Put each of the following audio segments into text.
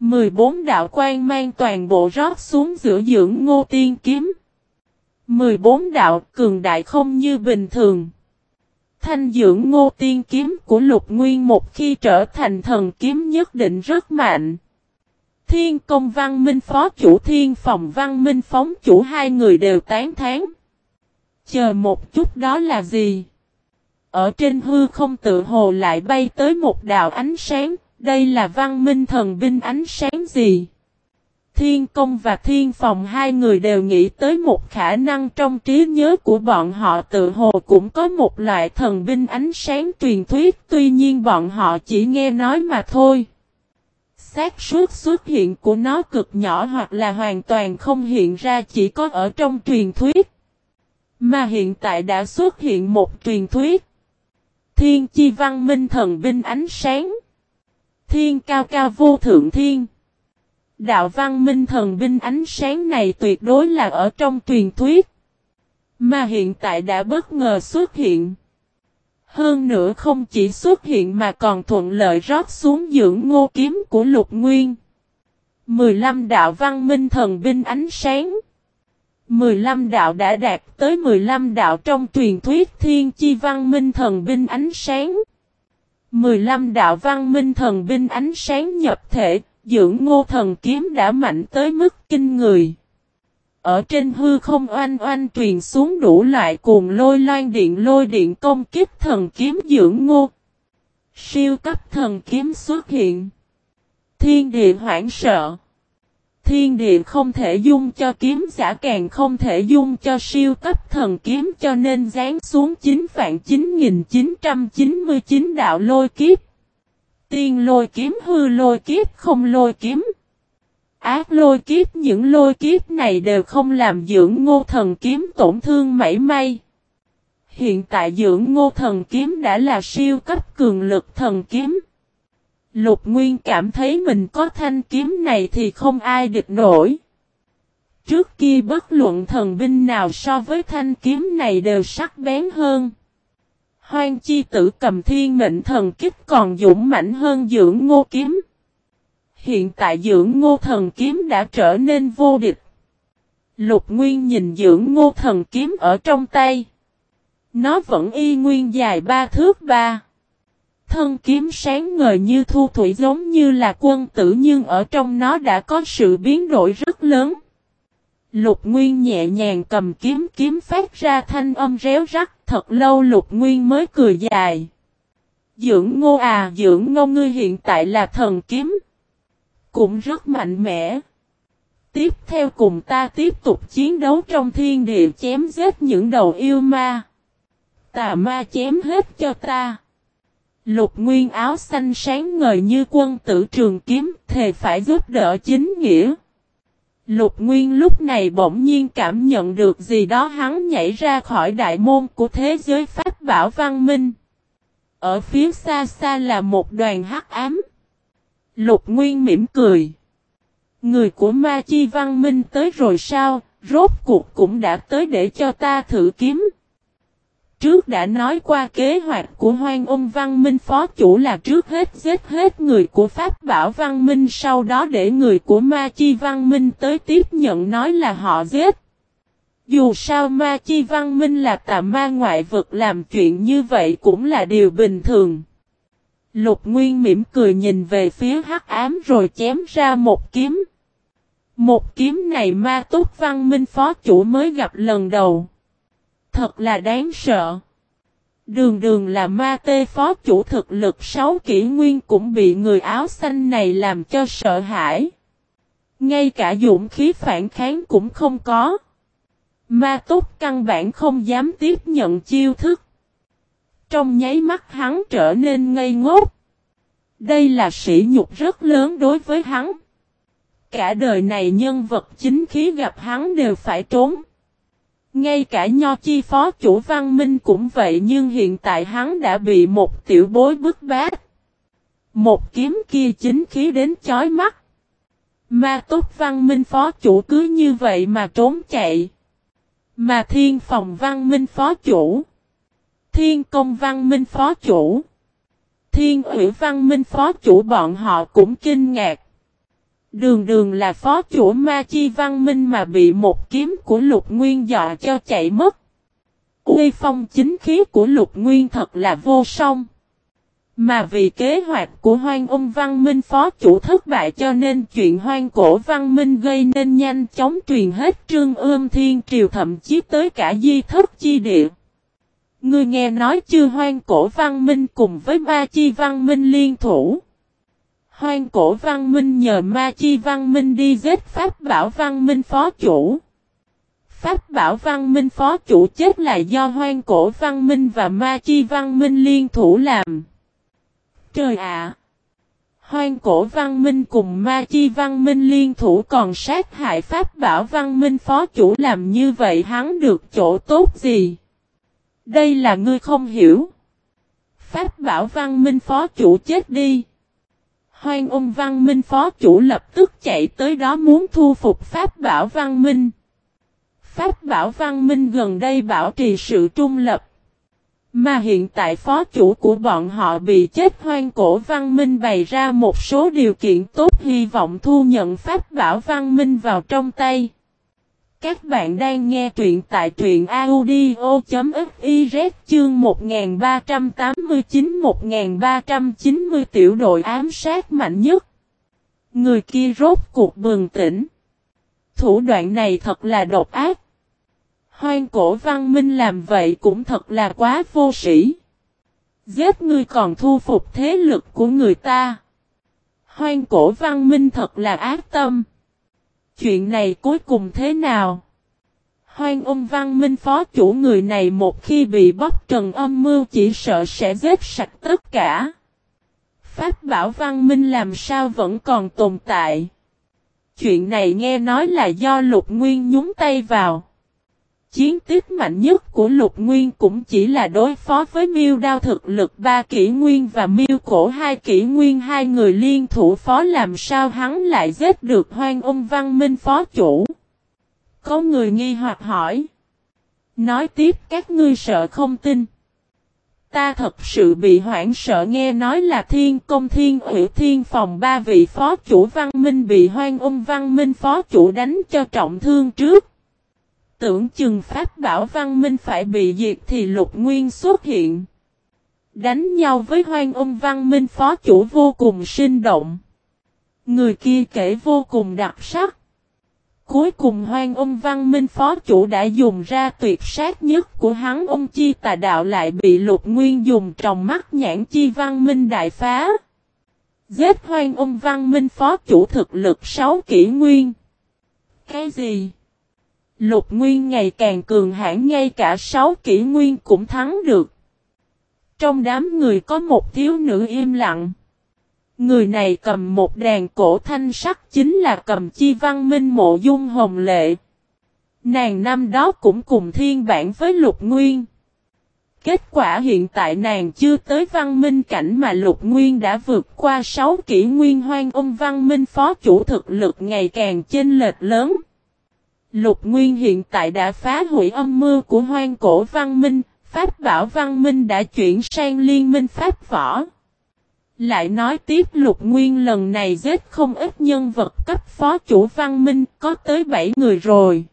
14 đạo quang mang toàn bộ rót xuống giữa Dưỡng Ngô Tiên Kiếm. 14 đạo cường đại không như bình thường. Thanh Dưỡng Ngô Tiên Kiếm của Lục Nguyên một khi trở thành thần kiếm nhất định rất mạnh. Thiên Công Văn Minh phó chủ Thiên Phòng Văn Minh phóng chủ hai người đều tán thán. Chờ một chút, đó là gì? Ở trên hư không tự hồ lại bay tới một đạo ánh sáng, đây là Văn Minh thần binh ánh sáng gì? Thiên Công và Thiên Phòng hai người đều nghĩ tới một khả năng trong trí nhớ của bọn họ, tự hồ cũng có một loại thần binh ánh sáng truyền thuyết, tuy nhiên bọn họ chỉ nghe nói mà thôi. Xác suất xuất hiện của nó cực nhỏ hoặc là hoàn toàn không hiện ra, chỉ có ở trong truyền thuyết. Mà hiện tại đã xuất hiện một truyền thuyết. Thiên chi văn minh thần binh ánh sáng. Thiên cao cao vô thượng thiên. Đạo văn minh thần binh ánh sáng này tuyệt đối là ở trong truyền thuyết. Mà hiện tại đã bất ngờ xuất hiện. Hơn nữa không chỉ xuất hiện mà còn thuận lợi rót xuống Dưỡng Ngô kiếm của Lục Nguyên. 15 đạo văn minh thần binh ánh sáng. 15 đạo đã đạt tới 15 đạo trong truyền thuyết thiên chi văn minh thần binh ánh sáng. 15 đạo văn minh thần binh ánh sáng nhập thể, Dưỡng Ngô thần kiếm đã mạnh tới mức kinh người. Ở trên hư không oanh oanh truyền xuống đủ loại cuồng lôi điện công kích thần kiếm Dưỡng Ngô. Siêu cấp thần kiếm xuất hiện. Thiên địa hoảng sợ. Thiên địa không thể dung cho kiếm giả, càng không thể dung cho siêu cấp thần kiếm, cho nên giáng xuống 9.9999 đạo lôi kiếp. Tiên lôi kiếm, hư lôi kiếp, không lôi kiếm. Ác lôi kiếp, những lôi kiếp này đều không làm Dưỡng Ngô thần kiếm tổn thương mảy may. Hiện tại Dưỡng Ngô thần kiếm đã là siêu cấp cường lực thần kiếm. Lục Nguyên cảm thấy mình có thanh kiếm này thì không ai địch nổi. Trước kia bất luận thần binh nào so với thanh kiếm này đều sắc bén hơn. Hoang chi tử cầm thiên mệnh thần kích còn dũng mãnh hơn Dưỡng Ngô kiếm. Hiện tại Dưỡng Ngô thần kiếm đã trở nên vô địch. Lục Nguyên nhìn Dưỡng Ngô thần kiếm ở trong tay. Nó vẫn y nguyên dài 3 thước 3. Thân kiếm sáng ngời như thu thủy, giống như là quân tử, nhưng ở trong nó đã có sự biến đổi rất lớn. Lục Nguyên nhẹ nhàng cầm kiếm, kiếm phát ra thanh âm réo rắt, thật lâu Lục Nguyên mới cười dài. Dưỡng Ngô à, Dưỡng Ngô ngươi hiện tại là thần kiếm. Cũng rất mạnh mẽ. Tiếp theo cùng ta tiếp tục chiến đấu trong thiên địa, chém giết những đầu yêu ma. Tà ma chém hết cho ta. Lục Nguyên áo xanh sáng ngời như quân tử trường kiếm, thề phải giúp đỡ chính nghĩa. Lục Nguyên lúc này bỗng nhiên cảm nhận được gì đó, hắn nhảy ra khỏi đại môn của thế giới pháp bảo văn minh. Ở phía xa xa là một đoàn hắc ám. Lục Nguyên mỉm cười. Người của ma chi văn minh tới rồi sao, rốt cuộc cũng đã tới để cho ta thử kiếm. Trước đã nói qua kế hoạch của Hoang Ôn Văn Minh phó chủ là trước hết giết hết người của Pháp Bảo Văn Minh, sau đó để người của Ma Chi Văn Minh tới tiếp nhận nói là họ giết. Dù sao Ma Chi Văn Minh là tà ma ngoại vực, làm chuyện như vậy cũng là điều bình thường. Lục Nguyên mỉm cười nhìn về phía hắc ám rồi chém ra một kiếm. Một kiếm này Ma Túc Văn Minh phó chủ mới gặp lần đầu. Thật là đáng sợ. Đường đường là ma tê phó chủ thực lực 6 kỷ nguyên cũng bị người áo xanh này làm cho sợ hãi. Ngay cả dũng khí phản kháng cũng không có. Ma Túc căn bản không dám tiếp nhận chiêu thức. Trong nháy mắt hắn trở nên ngây ngốc. Đây là sỉ nhục rất lớn đối với hắn. Cả đời này nhân vật chính khí gặp hắn đều phải trốn. Ngay cả Nho Chi phó chủ Văn Minh cũng vậy, nhưng hiện tại hắn đã bị một tiểu bối bức bát. Một kiếm kia chính khí đến chói mắt. Ma Túc Văn Minh phó chủ cứ như vậy mà trốn chạy. Mà Thiên Phòng Văn Minh phó chủ, Thiên Công Văn Minh phó chủ, Thiên Ủy Văn Minh phó chủ bọn họ cũng kinh ngạc. Đường Đường là phó chủ Ma Chi Văn Minh mà bị một kiếm của Lục Nguyên dọa cho chạy mất. Uy phong chính khí của Lục Nguyên thật là vô song. Mà vì kế hoạch của Hoang Ung Văn Minh phó chủ thất bại cho nên chuyện Hoang Cổ Văn Minh gây nên nhanh chóng truyền hết Trương Ươm Thiên Triều, thậm chí tới cả Di Thất Chi Địa. Ngươi nghe nói chưa, Hoang Cổ Văn Minh cùng với Ma Chi Văn Minh liên thủ. Hoang Cổ Văn Minh nhờ Ma Chi Văn Minh đi giết Pháp Bảo Văn Minh phó chủ. Pháp Bảo Văn Minh phó chủ chết là do Hoang Cổ Văn Minh và Ma Chi Văn Minh liên thủ làm. Trời ạ! Hoang Cổ Văn Minh cùng Ma Chi Văn Minh liên thủ còn sát hại Pháp Bảo Văn Minh phó chủ, làm như vậy hắn được chỗ tốt gì? Đây là ngươi không hiểu. Pháp Bảo Văn Minh phó chủ chết đi. Hoang Ung Văn Minh phó chủ lập tức chạy tới đó muốn thu phục Pháp Bảo Văn Minh. Pháp Bảo Văn Minh gần đây bảo trì sự trung lập. Mà hiện tại phó chủ của bọn họ bị chết, Hoang Cổ Văn Minh bày ra một số điều kiện tốt, hy vọng thu nhận Pháp Bảo Văn Minh vào trong tay. Các bạn đang nghe truyện tại truyện audio.fiz chương 1389-1390 tiểu đội ám sát mạnh nhất. Người kia rốt cuộc bừng tỉnh. Thủ đoạn này thật là độc ác. Hoang Cổ Văn Minh làm vậy cũng thật là quá vô sĩ. Giết ngươi còn thu phục thế lực của người ta. Hoang Cổ Văn Minh thật là ác tâm. Chuyện này cuối cùng thế nào? Hoang Ung Văn Minh phó chủ người này một khi bị bóc trần âm mưu chỉ sợ sẽ giết sạch tất cả. Pháp Bảo Văn Minh làm sao vẫn còn tồn tại? Chuyện này nghe nói là do Lục Nguyên nhúng tay vào. Chiến tích mạnh nhất của Lục Nguyên cũng chỉ là đối phó với Miêu Đao thực lực 3 kỷ nguyên và Miêu Cổ 2 kỷ nguyên, hai người liên thủ phó, làm sao hắn lại giết được Hoang Ung Văn Minh phó chủ? Có người nghi hoặc hỏi. Nói tiếp, các ngươi sợ không tin. Ta thật sự bị hoảng sợ, nghe nói là Thiên Công Thiên Ủy Thiên Phòng 3 vị phó chủ Văn Minh bị Hoang Ung Văn Minh phó chủ đánh cho trọng thương trước. Tưởng chừng Pháp Bảo Văn Minh phải bị diệt thì Lục Nguyên xuất hiện. Đánh nhau với Hoang Ung Văn Minh phó chủ vô cùng sinh động. Người kia kể vô cùng đặc sắc. Cuối cùng Hoang Ung Văn Minh phó chủ đã dùng ra tuyệt sát nhất của hắn Ung Chi Tà Đạo, lại bị Lục Nguyên dùng tròng mắt Nhãn Chi Văn Minh đại phá. Giết Hoang Ung Văn Minh phó chủ thực lực 6 kỷ nguyên. Cái gì? Lục Nguyên ngày càng cường hãn, ngay cả 6 kỷ nguyên cũng thắng được. Trong đám người có một thiếu nữ im lặng. Người này cầm một đàn cổ thanh sắc, chính là Cầm Chi Văn Minh Mộ Dung Hồng Lệ. Nàng năm đó cũng cùng thiên bản với Lục Nguyên. Kết quả hiện tại nàng chưa tới văn minh cảnh mà Lục Nguyên đã vượt qua 6 kỷ nguyên. Hoang Ung Văn Minh phó chủ thực lực ngày càng chênh lệch lớn. Lục Nguyên hiện tại đã phá hủy âm mưu của Hoang Cổ Văn Minh, Pháp Bảo Văn Minh đã chuyển sang liên minh Pháp Võ. Lại nói tiếp, Lục Nguyên lần này giết không ít nhân vật cấp phó chủ Văn Minh, có tới 7 người rồi.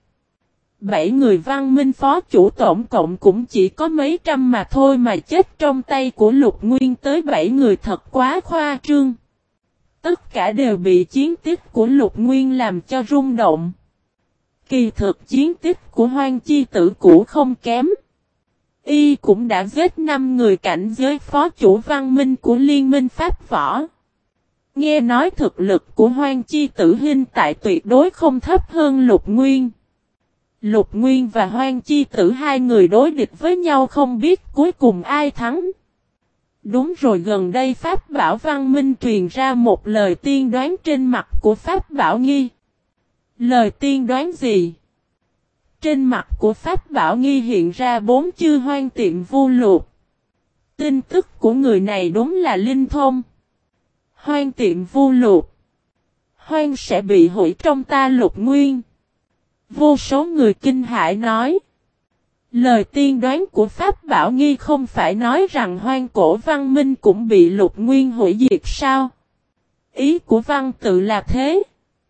7 người Văn Minh phó chủ tổng cộng cũng chỉ có mấy trăm mà thôi, mà chết trong tay của Lục Nguyên tới 7 người thật quá khoa trương. Tất cả đều bị chiến tích của Lục Nguyên làm cho rung động. Kỳ thực chiến tích của Hoang Chi Tử cũ không kém. Y cũng đã giết 5 người cảnh giới phó chủ Văn Minh của Liên minh Pháp Võ. Nghe nói thực lực của Hoang Chi Tử hiện tại tuyệt đối không thấp hơn Lục Nguyên. Lục Nguyên và Hoang Chi Tử hai người đối địch với nhau, không biết cuối cùng ai thắng. Đúng rồi, gần đây Pháp Bảo Văn Minh truyền ra một lời tiên đoán trên mặt của Pháp Bảo Nghi. Lời tiên đoán gì? Trên mặt của Pháp Bảo Nghi hiện ra 4 chữ Hoang Tiệm Vu Lục. Tin tức của người này đúng là linh thông. Hoang Tiệm Vu Lục. Hoang sẽ bị hủy trong ta Lục Nguyên. Vô số người kinh hãi nói. Lời tiên đoán của Pháp Bảo Nghi không phải nói rằng Hoang Cổ Văn Minh cũng bị Lục Nguyên hủy diệt sao? Ý của văn tự là thế.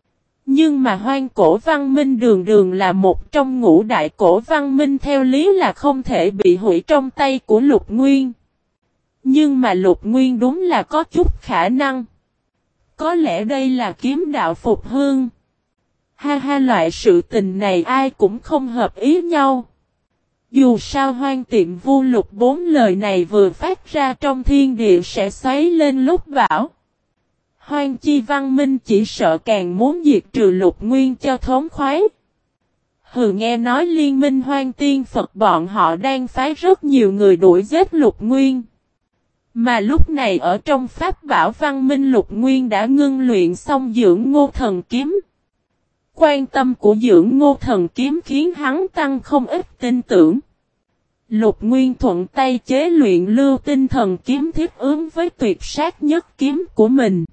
Nhưng mà Hoang Cổ Văn Minh đường đường là một trong ngũ đại cổ văn minh, theo lý là không thể bị hủy trong tay của Lục Nguyên. Nhưng mà Lục Nguyên đúng là có chút khả năng. Có lẽ đây là kiếm đạo phục hương. Ha ha, loại sự tình này ai cũng không hợp ý nhau. Dù sao Hoang Tiệm Vu Lục, 4 lời này vừa phát ra trong thiên địa sẽ xoáy lên lúc bão. Hoang Chi Văn Minh chỉ sợ càng muốn diệt trừ Lục Nguyên cho thống khoái. Hừ, nghe nói liên minh Hoang Tiên Phật bọn họ đang phái rất nhiều người đuổi giết Lục Nguyên. Mà lúc này ở trong Pháp Bảo Văn Minh, Lục Nguyên đã ngưng luyện xong Dưỡng Ngô Thần Kiếm. Quan tâm của Dưỡng Ngô Thần Kiếm khiến hắn tăng không ít tin tưởng. Lục Nguyên thuận tay chế luyện Lưu Tinh Thần Kiếm thiết ứng với tuyệt sát nhất kiếm của mình.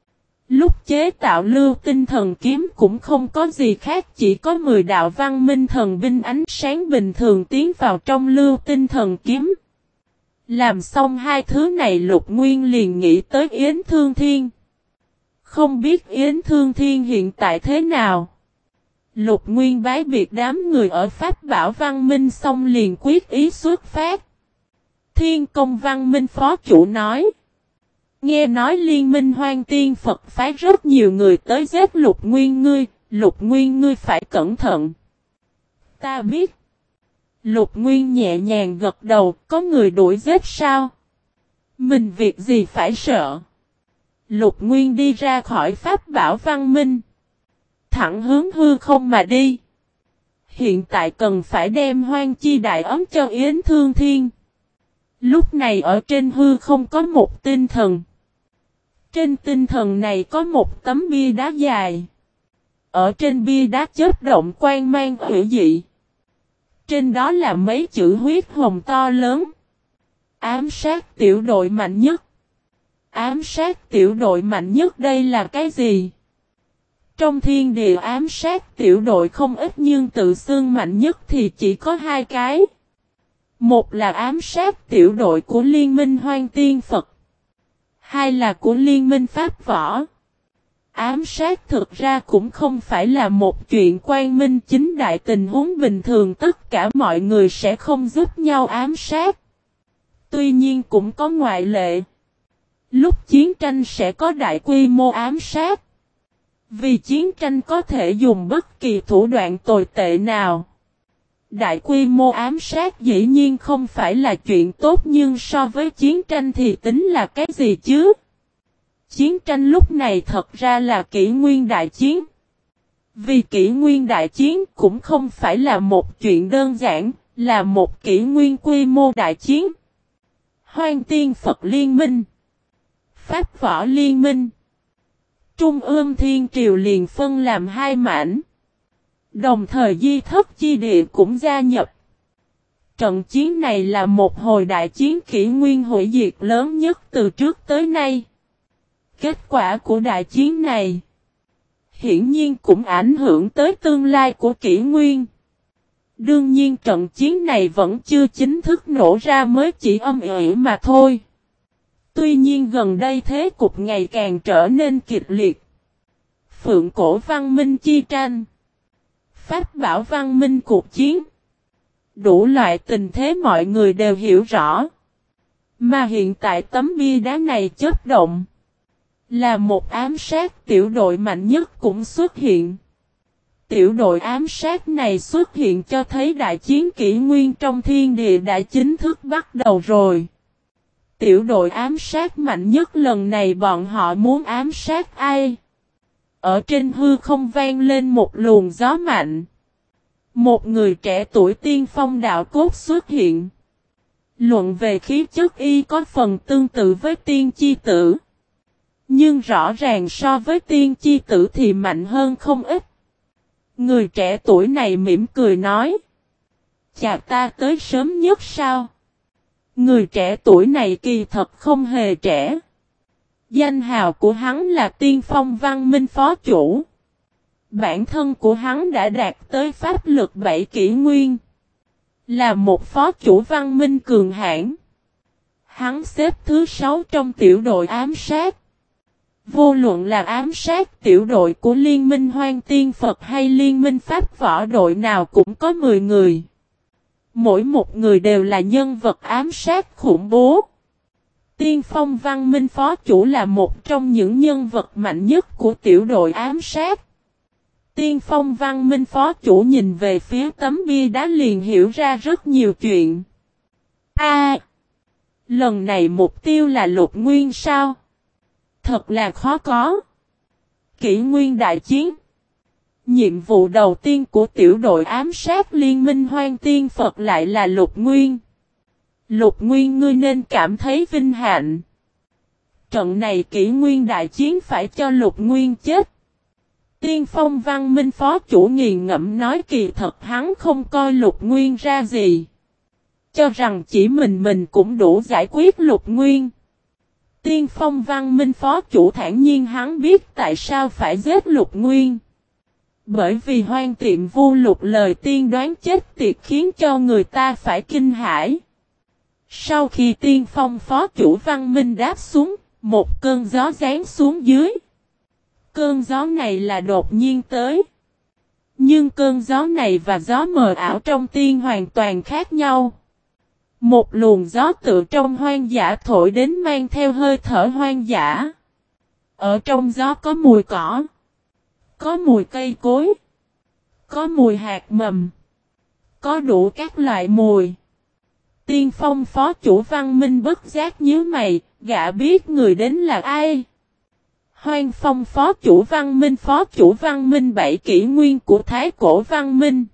Lúc chế tạo Lưu Tinh Thần Kiếm cũng không có gì khác, chỉ có 10 đạo văn minh thần binh ánh sáng bình thường tiến vào trong Lưu Tinh Thần Kiếm. Làm xong hai thứ này, Lục Nguyên liền nghĩ tới Yến Thương Thiên. Không biết Yến Thương Thiên hiện tại thế nào. Lục Nguyên bái biệt đám người ở Pháp Bảo Văn Minh xong liền quyết ý xuất phát. Thiên Công Văn Minh phó chủ nói. Nghe nói liên minh Hoang Tiên Phật phái rất nhiều người tới giết Lục Nguyên ngươi phải cẩn thận. Ta biết. Lục Nguyên nhẹ nhàng gật đầu, có người đuổi giết sao? Mình việc gì phải sợ? Lục Nguyên đi ra khỏi Pháp Bảo Văn Minh. Thẳng hướng hư không mà đi. Hiện tại cần phải đem Hoang Chi Đại Ấm cho Yến Thương Thiên. Lúc này ở trên hư không có một tinh thần. Trên tinh thần này có một tấm bia đá dài. Ở trên bia đá chớp động quang mang hủy dị. Trên đó là mấy chữ huyết hồng to lớn. Ám sát tiểu đội mạnh nhất. Ám sát tiểu đội mạnh nhất, đây là cái gì? Trong thiên địa ám sát tiểu đội không ít, nhưng tự xưng mạnh nhất thì chỉ có 2 cái. Một là ám sát tiểu đội của Liên minh Hoang Tiên Phật. 2 là của Liên minh Pháp Võ. Ám sát thực ra cũng không phải là một chuyện quang minh chính đại, tình huống bình thường tất cả mọi người sẽ không giúp nhau ám sát. Tuy nhiên cũng có ngoại lệ. Lúc chiến tranh sẽ có đại quy mô ám sát. Vì chiến tranh có thể dùng bất kỳ thủ đoạn tồi tệ nào. Đại quy mô ám sát dĩ nhiên không phải là chuyện tốt, nhưng so với chiến tranh thì tính là cái gì chứ? Chiến tranh lúc này thật ra là kỷ nguyên đại chiến. Vì kỷ nguyên đại chiến cũng không phải là một chuyện đơn giản, là một kỷ nguyên quy mô đại chiến. Hoang Tiên Phật Liên minh, Pháp Võ Liên minh, Trung ương Thiên Triều liền phân làm 2 mảnh. Đồng thời Di Thất Chi Địa cũng gia nhập. Trận chiến này là một hồi đại chiến kỷ nguyên hủy diệt lớn nhất từ trước tới nay. Kết quả của đại chiến này hiển nhiên cũng ảnh hưởng tới tương lai của kỷ nguyên. Đương nhiên trận chiến này vẫn chưa chính thức nổ ra, mới chỉ âm ỉ mà thôi. Tuy nhiên gần đây thế cục ngày càng trở nên kịch liệt. Phượng Cổ Văn Minh chi tranh, Pháp Bảo Văn Minh cuộc chiến. Đủ loại tình thế mọi người đều hiểu rõ. Mà hiện tại tấm bia đá này chớp động. Là một ám sát tiểu đội mạnh nhất cũng xuất hiện. Tiểu đội ám sát này xuất hiện cho thấy đại chiến kỷ nguyên trong thiên địa đã chính thức bắt đầu rồi. Tiểu đội ám sát mạnh nhất lần này bọn họ muốn ám sát ai? Ở trên hư không vang lên một luồng gió mạnh. Một người trẻ tuổi tiên phong đạo cốt xuất hiện. Luận về khí chất y có phần tương tự với tiên chi tử. Nhưng rõ ràng so với tiên chi tử thì mạnh hơn không ít. Người trẻ tuổi này mỉm cười nói. Chà, ta tới sớm nhất sao? Người trẻ tuổi này kỳ thật không hề trẻ. Danh hào của hắn là Tiên Phong Văn Minh phó chủ. Bản thân của hắn đã đạt tới pháp lực 7 kỷ nguyên. Là một phó chủ văn minh cường hãn. Hắn xếp thứ 6 trong tiểu đội ám sát. Vô luận là ám sát tiểu đội của Liên minh Hoang Tiên Phật hay Liên minh Pháp Võ đội nào cũng có 10 người. Mỗi một người đều là nhân vật ám sát khủng bố. Tiên Phong Văn Minh phó chủ là một trong những nhân vật mạnh nhất của tiểu đội ám sát. Tiên Phong Văn Minh phó chủ nhìn về phía tấm bia đá liền hiểu ra rất nhiều chuyện. Lần này mục tiêu là Lục Nguyên sao? Thật là khó có. Kỷ nguyên đại chiến. Nhiệm vụ đầu tiên của tiểu đội ám sát Liên minh Hoang Tiên Phật lại là Lục Nguyên. Lục Nguyên ngươi nên cảm thấy vinh hạnh. Trận này kỷ nguyên đại chiến phải cho Lục Nguyên chết. Tiên Phong Văn Minh phó chủ nghiền ngẫm nói kỳ thật hắn không coi Lục Nguyên ra gì. Cho rằng chỉ mình cũng đủ giải quyết Lục Nguyên. Tiên Phong Văn Minh phó chủ thản nhiên hắn biết tại sao phải giết Lục Nguyên. Bởi vì Hoang Tiệm Vu Lục lời tiên đoán chết tiệt khiến cho người ta phải kinh hãi. Sau khi Tiên Phong phó chủ Văn Minh đáp xuống, một cơn gió giáng xuống dưới. Cơn gió này là đột nhiên tới. Nhưng cơn gió này và gió mờ ảo trong tiên hoàn toàn khác nhau. Một luồng gió tự trong hoang dã thổi đến mang theo hơi thở hoang dã. Ở trong gió có mùi cỏ. Có mùi cây cối. Có mùi hạt mầm. Có đủ các loại mùi. Tiên Phong phó chủ Văn Minh bất giác nhíu mày, gã biết người đến là ai. Hoang Phong phó chủ Văn Minh 7 kỷ nguyên của Thái Cổ Văn Minh.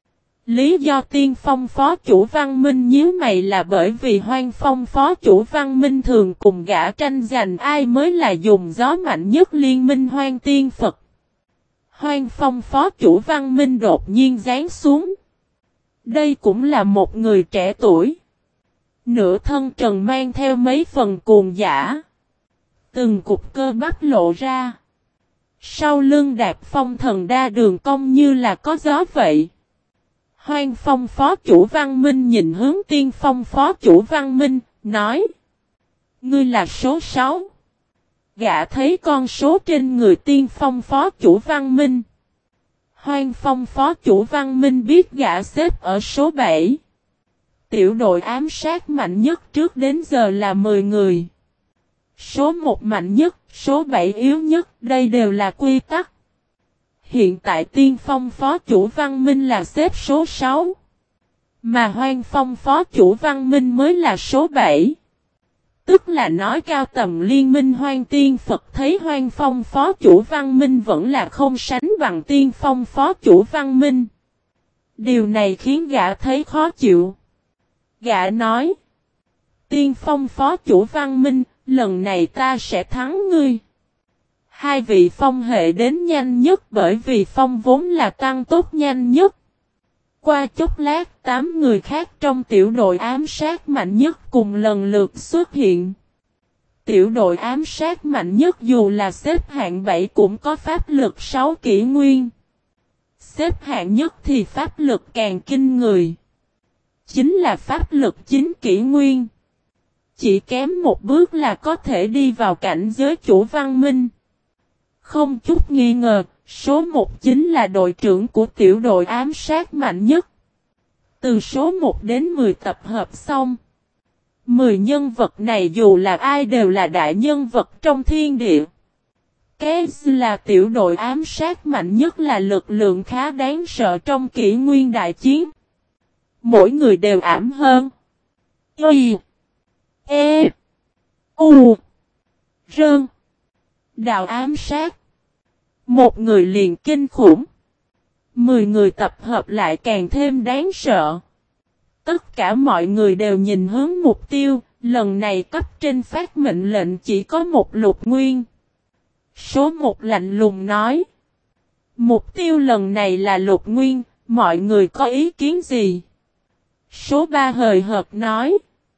Lý do Tiên Phong phó chủ Văn Minh nhíu mày là bởi vì Hoang Phong phó chủ Văn Minh thường cùng gã tranh giành ai mới là dùng gió mạnh nhất Liên minh Hoang Tiên Phật. Hoang Phong phó chủ Văn Minh đột nhiên giáng xuống. Đây cũng là một người trẻ tuổi. Nửa thân trần mang theo mấy phần cuồng dã. Từng cục cơ bắp lộ ra. Sau lưng đạp phong thần đa đường cong như là có gió vậy. Hoang Phong phó chủ Văn Minh nhìn hướng Tiên Phong phó chủ Văn Minh, nói. Ngươi là số 6. Gã thấy con số trên người Tiên Phong phó chủ Văn Minh. Hoang Phong phó chủ Văn Minh biết gã xếp ở số 7. Tiểu đội ám sát mạnh nhất trước đến giờ là 10 người. Số 1 mạnh nhất, số 7 yếu nhất, đây đều là quy tắc. Hiện tại Tiên Phong phó chủ Văn Minh là xếp số 6. Mà Hoang Phong phó chủ Văn Minh mới là số 7. Tức là nói cao tầm Liên minh Hoang Tiên Phật thấy Hoang Phong phó chủ Văn Minh vẫn là không sánh bằng Tiên Phong phó chủ Văn Minh. Điều này khiến gã thấy khó chịu. Gã nói. Tiên Phong phó chủ Văn Minh, lần này ta sẽ thắng ngươi. Hai vị phong hệ đến nhanh nhất bởi vì phong vốn là tăng tốt nhanh nhất. Qua chốc lát 8 người khác trong tiểu đội ám sát mạnh nhất cùng lần lượt xuất hiện. Tiểu đội ám sát mạnh nhất dù là xếp hạng 7 cũng có pháp lực 6 kỷ nguyên. Xếp hạng nhất thì pháp lực càng kinh người. Chính là pháp lực 9 kỷ nguyên. Chỉ kém một bước là có thể đi vào cảnh giới chủ Văn Minh. Không chút nghi ngờ, số 1 chính là đội trưởng của tiểu đội ám sát mạnh nhất. Từ số 1 đến 10 tập hợp xong. 10 nhân vật này dù là ai đều là đại nhân vật trong thiên địa. Cái là tiểu đội ám sát mạnh nhất là lực lượng khá đáng sợ trong kỷ nguyên đại chiến. Mỗi người đều ảm hơn. Y. E. U. Rơn. Đạo ám sát. Một người liền kinh khủng. 10 người tập hợp lại càng thêm đáng sợ. Tất cả mọi người đều nhìn hướng mục tiêu, lần này cấp trên phát mệnh lệnh chỉ có một Lục Nguyên. Số 1 lạnh lùng nói. Mục tiêu lần này là Lục Nguyên, mọi người có ý kiến gì? Số 3 hời hợt nói.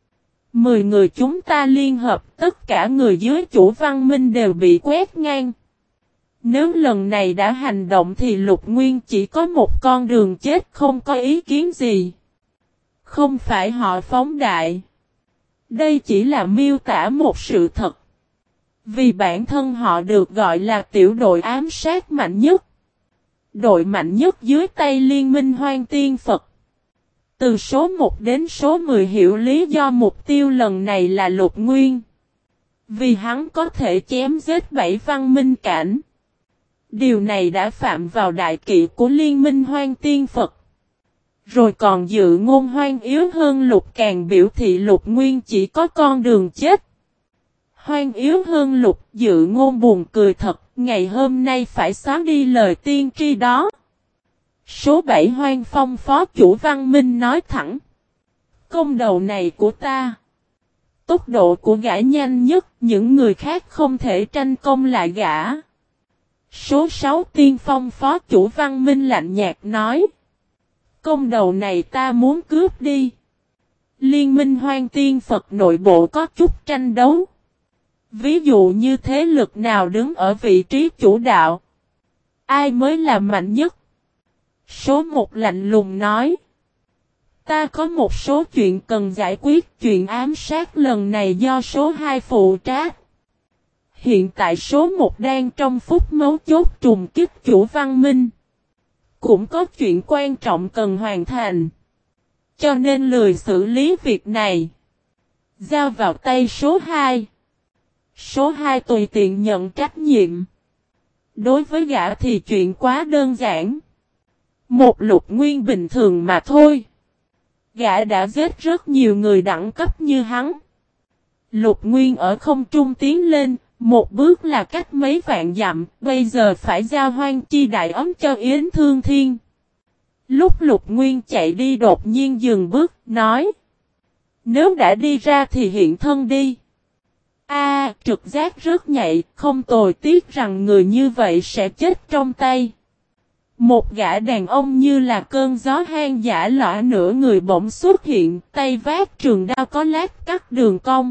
10 người chúng ta liên hợp, tất cả người dưới chủ Văn Minh đều bị quét ngang. Nếu lần này đã hành động thì Lục Nguyên chỉ có một con đường chết, không có ý kiến gì. Không phải họ phóng đại. Đây chỉ là miêu tả một sự thật. Vì bản thân họ được gọi là tiểu đội ám sát mạnh nhất. Đội mạnh nhất dưới tay Liên minh Hoang Tiên Phật. Từ số 1 đến số 10 hiểu lý do mục tiêu lần này là Lục Nguyên. Vì hắn có thể chém giết 7 văn minh cảnh. Điều này đã phạm vào đại kỵ của Liên minh Hoang Tiên Phật. Rồi còn Dự Ngôn Hoang Yếu Hơn Lục càng biểu thị Lục Nguyên chỉ có con đường chết. Hoang Yếu Hơn Lục, Dự Ngôn buồn cười thật, ngày hôm nay phải xóa đi lời tiên tri đó. Số 7 Hoang Phong phó chủ Văn Minh nói thẳng. Công đầu này của ta. Tốc độ của gã nhanh nhất, những người khác không thể tranh công lại gã. Số 6 Tiên Phong phó chủ Văn Minh lạnh nhạt nói. Công đầu này ta muốn cướp đi. Liên minh Hoang Tiên Phật nội bộ có chút tranh đấu. Ví dụ như thế lực nào đứng ở vị trí chủ đạo. Ai mới là mạnh nhất? Số 1 lạnh lùng nói. Ta có một số chuyện cần giải quyết. Chuyện ám sát lần này do số 2 phụ trách. Hiện tại số 1 đang trong phút mấu chốt trùng kích chủ Văn Minh. Cũng có chuyện quan trọng cần hoàn thành. Cho nên lười xử lý việc này. Giao vào tay số 2. Số 2 tùy tiện nhận trách nhiệm. Đối với gã thì chuyện quá đơn giản. Một Lục Nguyên bình thường mà thôi. Gã đã giết rất nhiều người đẳng cấp như hắn. Lục Nguyên ở không trung tiến lên, một bước là cách mấy vạn dặm, bây giờ phải giao Hoang Chi Đại Ấm cho Yến Thương Thiên. Lúc Lục Nguyên chạy đi đột nhiên dừng bước, nói. Nếu đã đi ra thì hiện thân đi. Trực giác rất nhạy, không tồi, tiếc rằng người như vậy sẽ chết trong tay. Một gã đàn ông như là cơn gió hang giả lõa nửa người bỗng xuất hiện, tay vác trường đao có lát cắt đường cong.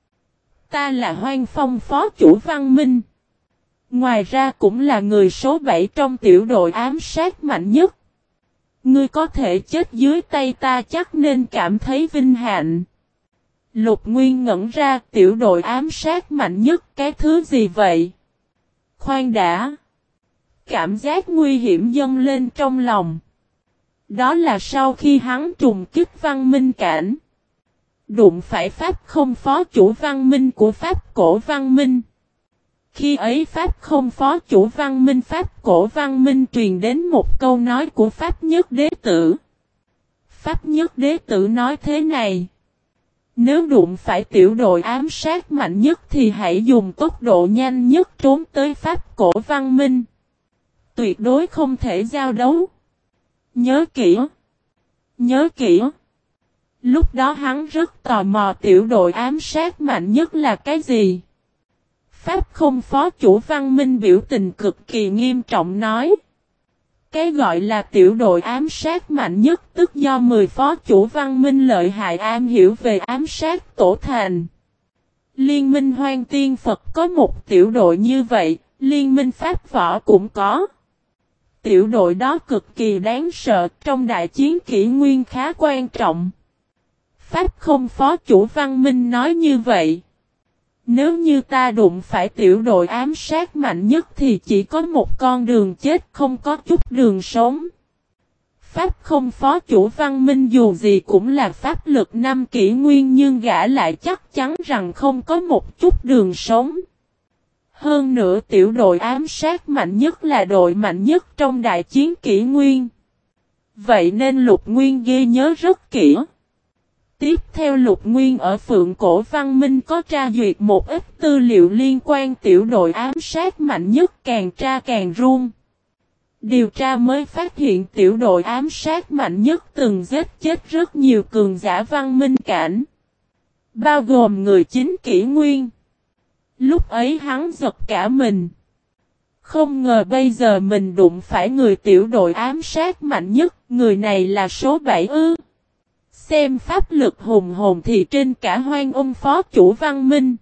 Ta là Hoang Phong phó chủ Văn Minh. Ngoài ra cũng là người số 7 trong tiểu đội ám sát mạnh nhất. Ngươi có thể chết dưới tay ta chắc nên cảm thấy vinh hạnh. Lục Nguyên ngẩn ra, tiểu đội ám sát mạnh nhất, cái thứ gì vậy? Khoan đã. Cảm giác nguy hiểm dâng lên trong lòng. Đó là sau khi hắn trùng kích Văn Minh cảnh. Đụng phải Pháp không phó chủ Văn Minh của Pháp cổ Văn Minh. Khi ấy Pháp không phó chủ Văn Minh Pháp cổ Văn Minh truyền đến một câu nói của Pháp Nhất Đế Tử. Pháp Nhất Đế Tử nói thế này. Nếu đụng phải tiểu đội ám sát mạnh nhất thì hãy dùng tốc độ nhanh nhất trốn tới Pháp cổ Văn Minh. Tuyệt đối không thể giao đấu. Nhớ kỹ. Nhớ kỹ. Lúc đó hắn rất tò mò tiểu đội ám sát mạnh nhất là cái gì. Pháp không phó chủ Văn Minh biểu tình cực kỳ nghiêm trọng nói. Cái gọi là tiểu đội ám sát mạnh nhất tức do 10 phó chủ Văn Minh lợi hại am hiểu về ám sát tổ thành. Liên minh Hoang Tiên Phật có một tiểu đội như vậy, Liên minh Pháp Võ cũng có. Tiểu đội đó cực kỳ đáng sợ, trong đại chiến kỷ nguyên khá quan trọng. Pháp không phó chủ Văn Minh nói như vậy. Nếu như ta đụng phải tiểu đội ám sát mạnh nhất thì chỉ có một con đường chết, không có chút đường sống. Pháp không phó chủ Văn Minh dù gì cũng là pháp lực 5 kỷ nguyên nhưng gã lại chắc chắn rằng không có một chút đường sống. Hơn nữa tiểu đội ám sát mạnh nhất là đội mạnh nhất trong đại chiến kỷ nguyên. Vậy nên Lục Nguyên ghi nhớ rất kỹ. Tiếp theo Lục Nguyên ở Phượng Cổ Văn Minh có tra duyệt một ít tư liệu liên quan tiểu đội ám sát mạnh nhất, càng tra càng run. Điều tra mới phát hiện tiểu đội ám sát mạnh nhất từng giết chết rất nhiều cường giả Văn Minh cảnh. Bao gồm người chính kỷ nguyên. Lúc ấy hắn giật cả mình. Không ngờ bây giờ mình đụng phải người tiểu đội ám sát mạnh nhất, người này là số 7 ư. Xem pháp lực hùng hồn thì trên cả Hoang Ung phó chủ Văn Minh.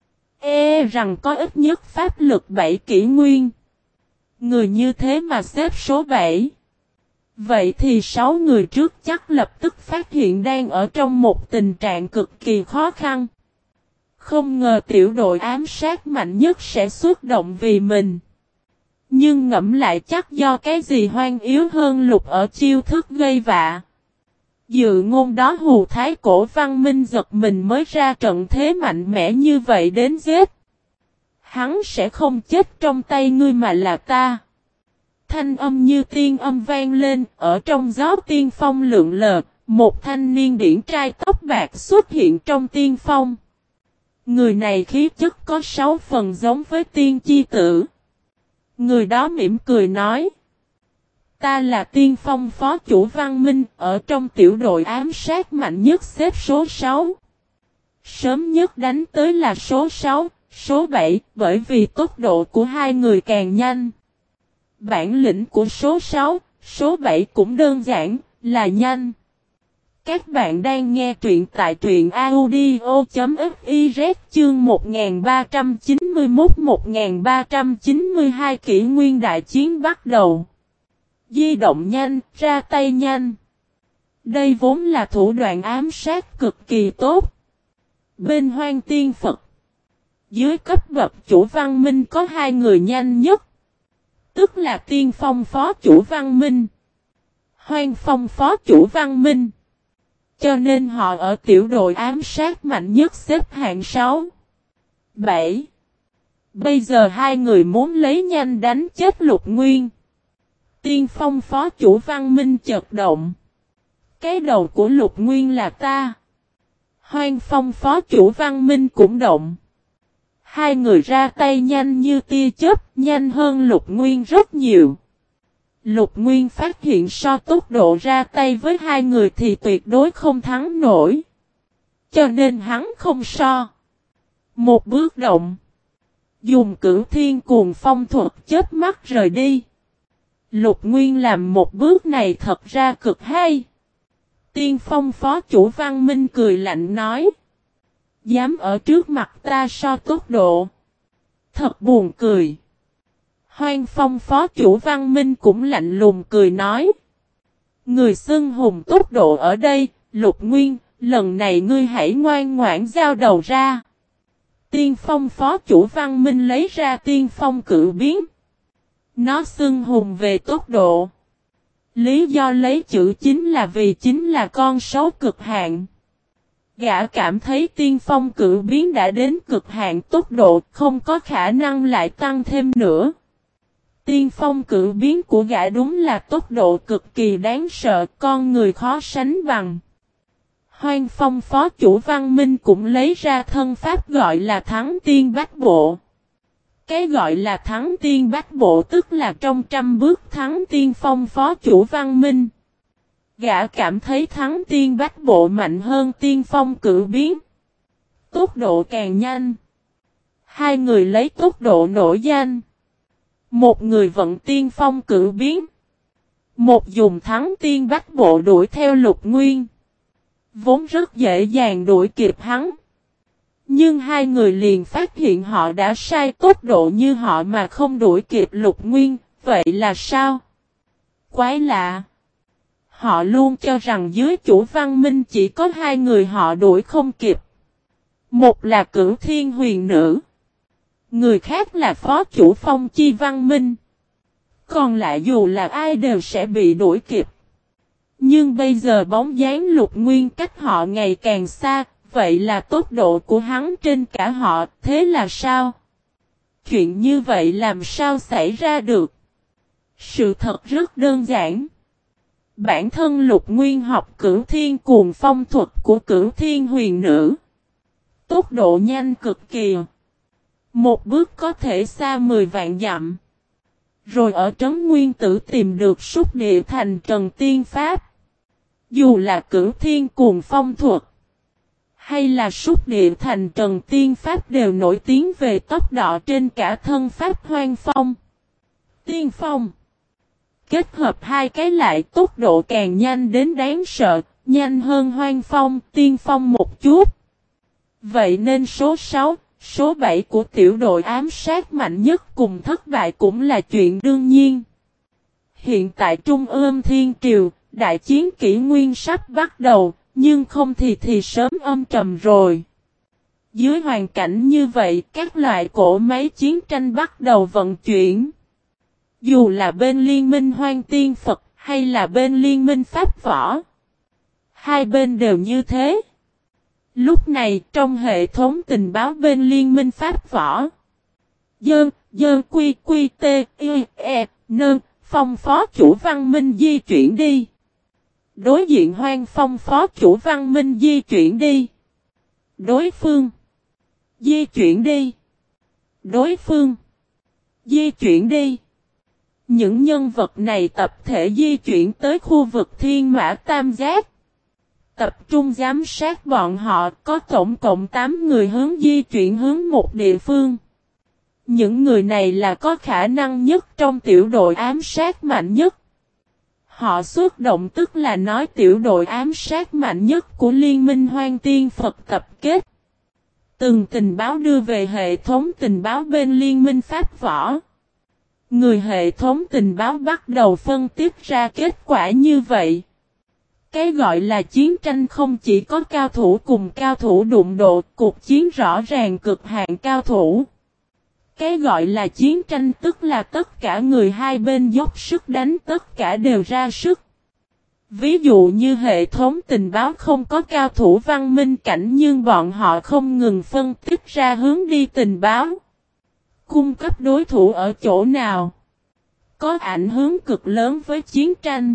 Rằng có ít nhất pháp lực 7 kỷ nguyên. Người như thế mà xếp số 7. Vậy thì 6 người trước chắc lập tức phát hiện đang ở trong một tình trạng cực kỳ khó khăn. Không ngờ tiểu đội ám sát mạnh nhất sẽ xuất động vì mình. Nhưng ngẫm lại chắc do cái gì hoang yếu hơn Lục ở chiêu thức gây vạ. Dự ngôn đó hù thái cổ văn minh giật mình mới ra trận thế mạnh mẽ như vậy đến giết. Hắn sẽ không chết trong tay ngươi mà là ta. Thanh âm như tiên âm vang lên, ở trong gió tiên phong lượn lờ, một thanh niên điển trai tóc bạc xuất hiện trong tiên phong. Người này khí chất có 6 phần giống với tiên chi tử. Người đó mỉm cười nói. Ta là tiên phong phó chủ văn minh, ở trong tiểu đội ám sát mạnh nhất xếp số 6. Sớm nhất đánh tới là số 6, số 7, bởi vì tốc độ của hai người càng nhanh. Bản lĩnh của số 6, số 7 cũng đơn giản, là nhanh. Các bạn đang nghe truyện tại truyện audio.fiz chương 1391-1392 kỷ nguyên đại chiến bắt đầu. Di động nhanh, ra tay nhanh. Đây vốn là thủ đoạn ám sát cực kỳ tốt. Bên Hoang Tiên Phật, dưới cấp bậc chủ văn minh có 2 người nhanh nhất. Tức là Tiên Phong phó chủ văn minh, Hoang Phong phó chủ văn minh. Cho nên họ ở tiểu đội ám sát mạnh nhất xếp hạng 6, 7. Bây giờ 2 người muốn lấy nhanh đánh chết Lục Nguyên. Tiên Phong phó chủ văn minh chợt động. Cái đầu của Lục Nguyên là ta. Hoang Phong phó chủ văn minh cũng động. 2 người ra tay nhanh như tia chớp, nhanh hơn Lục Nguyên rất nhiều. Lục Nguyên phát hiện so tốc độ ra tay với 2 người thì tuyệt đối không thắng nổi. Cho nên hắn không so. Một bước động. Dùng Cửu Thiên Cuồng Phong thuật chớp mắt rời đi. Lục Nguyên làm một bước này thật ra cực hay. Tiên Phong phó chủ văn minh cười lạnh nói. Dám ở trước mặt ta so tốc độ. Thật buồn cười. Hoang Phong phó chủ văn minh cũng lạnh lùng cười nói. Người xưng hùng tốc độ ở đây, Lục Nguyên, lần này ngươi hãy ngoan ngoãn giao đầu ra. Tiên Phong phó chủ văn minh lấy ra Tiên Phong cự biến. Nó xưng hùng về tốc độ. Lý do lấy chữ chính là con số cực hạn. Gã cảm thấy Tiên Phong cự biến đã đến cực hạn tốc độ, không có khả năng lại tăng thêm nữa. Tiên Phong cự biến của gã đúng là tốc độ cực kỳ đáng sợ, con người khó sánh bằng. Hoang Phong phó chủ văn minh cũng lấy ra thân pháp gọi là Thắng Tiên Bách Bộ. Cái gọi là Thắng Tiên Bách Bộ tức là trong 100 bước thắng Tiên Phong phó chủ văn minh. Gã cảm thấy Thắng Tiên Bách Bộ mạnh hơn Tiên Phong cự biến. Tốc độ càng nhanh. 2 người lấy tốc độ nổi danh. Một người vận Tiên Phong cự biến. Một dùng Thắng Tiên Bách Bộ đuổi theo Lục Nguyên. Vốn rất dễ dàng đuổi kịp hắn. Nhưng 2 người liền phát hiện họ đã sai tốc độ như họ mà không đuổi kịp Lục Nguyên. Vậy là sao? Quái lạ. Họ luôn cho rằng dưới chủ văn minh chỉ có 2 người họ đuổi không kịp. Một là Cửu Thiên Huyền Nữ. Người khác là phó chủ Phong Chi văn minh. Còn lại dù là ai đều sẽ bị đuổi kịp. Nhưng bây giờ bóng dáng Lục Nguyên cách họ ngày càng xa. Vậy là tốc độ của hắn trên cả họ. Thế là sao? Chuyện như vậy làm sao xảy ra được? Sự thật rất đơn giản. Bản thân Lục Nguyên học Cửu Thiên Cuồng Phong thuật của Cửu Thiên Huyền Nữ. Tốc độ nhanh cực kỳ. Một bước có thể xa 10 vạn dặm. Rồi ở Trấn Nguyên Tử tìm được Súc Địa Thành Trần Tiên Pháp. Dù là Cửu Thiên Cuồng Phong thuật hay là Súc Địa Thành Trần Tiên Pháp đều nổi tiếng về tốc độ trên cả thân pháp Hoang Phong, Tiên Phong. Kết hợp 2 cái lại tốc độ càng nhanh đến đáng sợ, nhanh hơn Hoang Phong, Tiên Phong một chút. Vậy nên số 6, số 7 của tiểu đội ám sát mạnh nhất cùng thất bại cũng là chuyện đương nhiên. Hiện tại Trung ương Thiên Triều, đại chiến kỷ nguyên sắp bắt đầu, nhưng không thì sớm âm trầm rồi. Dưới hoàn cảnh như vậy, các loại cỗ máy chiến tranh bắt đầu vận chuyển. Dù là bên Liên minh Hoang Tiên Phật hay là bên Liên minh Pháp Võ. Hai bên đều như thế. Lúc này trong hệ thống tình báo bên Liên minh Pháp Võ. Dơn quy quy tê nơn phong phó chủ văn minh di chuyển đi. Đối diện Hoang Phong phó chủ văn minh di chuyển đi. Đối phương. Di chuyển đi. Đối phương. Di chuyển đi. Những nhân vật này tập thể di chuyển tới khu vực Thiên Mã Tam Giác. Tập trung giám sát bọn họ, có tổng cộng 8 người hướng di chuyển hướng một địa phương. Những người này là có khả năng nhất trong tiểu đội ám sát mạnh nhất. Họ xuất động tức là nói tiểu đội ám sát mạnh nhất của Liên minh Hoang Tiên Phật tập kết. Từng tình báo đưa về hệ thống tình báo bên Liên minh Pháp Võ. Người hệ thống tình báo bắt đầu phân tích ra kết quả như vậy. Cái gọi là chiến tranh không chỉ có cao thủ cùng cao thủ đụng độ, cuộc chiến rõ ràng cực hạn cao thủ. Cái gọi là chiến tranh tức là tất cả người hai bên dốc sức đánh, tất cả đều ra sức. Ví dụ như hệ thống tình báo không có cao thủ văn minh cảnh nhưng bọn họ không ngừng phân tích ra hướng đi tình báo. Cung cấp đối thủ ở chỗ nào. Có ảnh hưởng cực lớn với chiến tranh.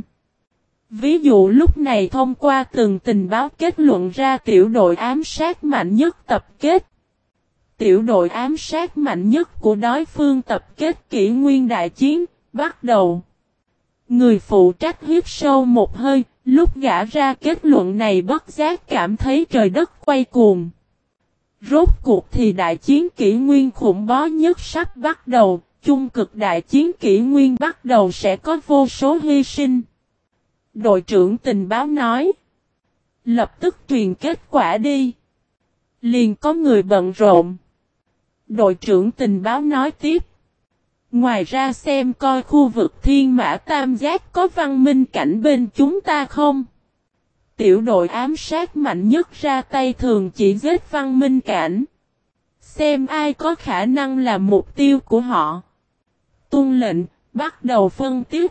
Ví dụ lúc này thông qua từng tình báo kết luận ra tiểu đội ám sát mạnh nhất tập kết. Tiểu đội ám sát mạnh nhất của đối phương tập kết kỷ nguyên đại chiến, bắt đầu. Người phụ trách hít sâu một hơi, lúc gã ra kết luận này bất giác cảm thấy trời đất quay cuồng. Rốt cuộc thì đại chiến kỷ nguyên khủng bố nhất sắp bắt đầu, chung cực đại chiến kỷ nguyên bắt đầu sẽ có vô số hy sinh. Đội trưởng tình báo nói. Lập tức truyền kết quả đi. Liền có người bận rộn. Đội trưởng tình báo nói tiếp. Ngoài ra xem coi khu vực Thiên Mã Tam Giác có văn minh cảnh bên chúng ta không? Tiểu đội ám sát mạnh nhất ra tay thường chỉ giết văn minh cảnh. Xem ai có khả năng là mục tiêu của họ. Tuân lệnh, bắt đầu phân tích.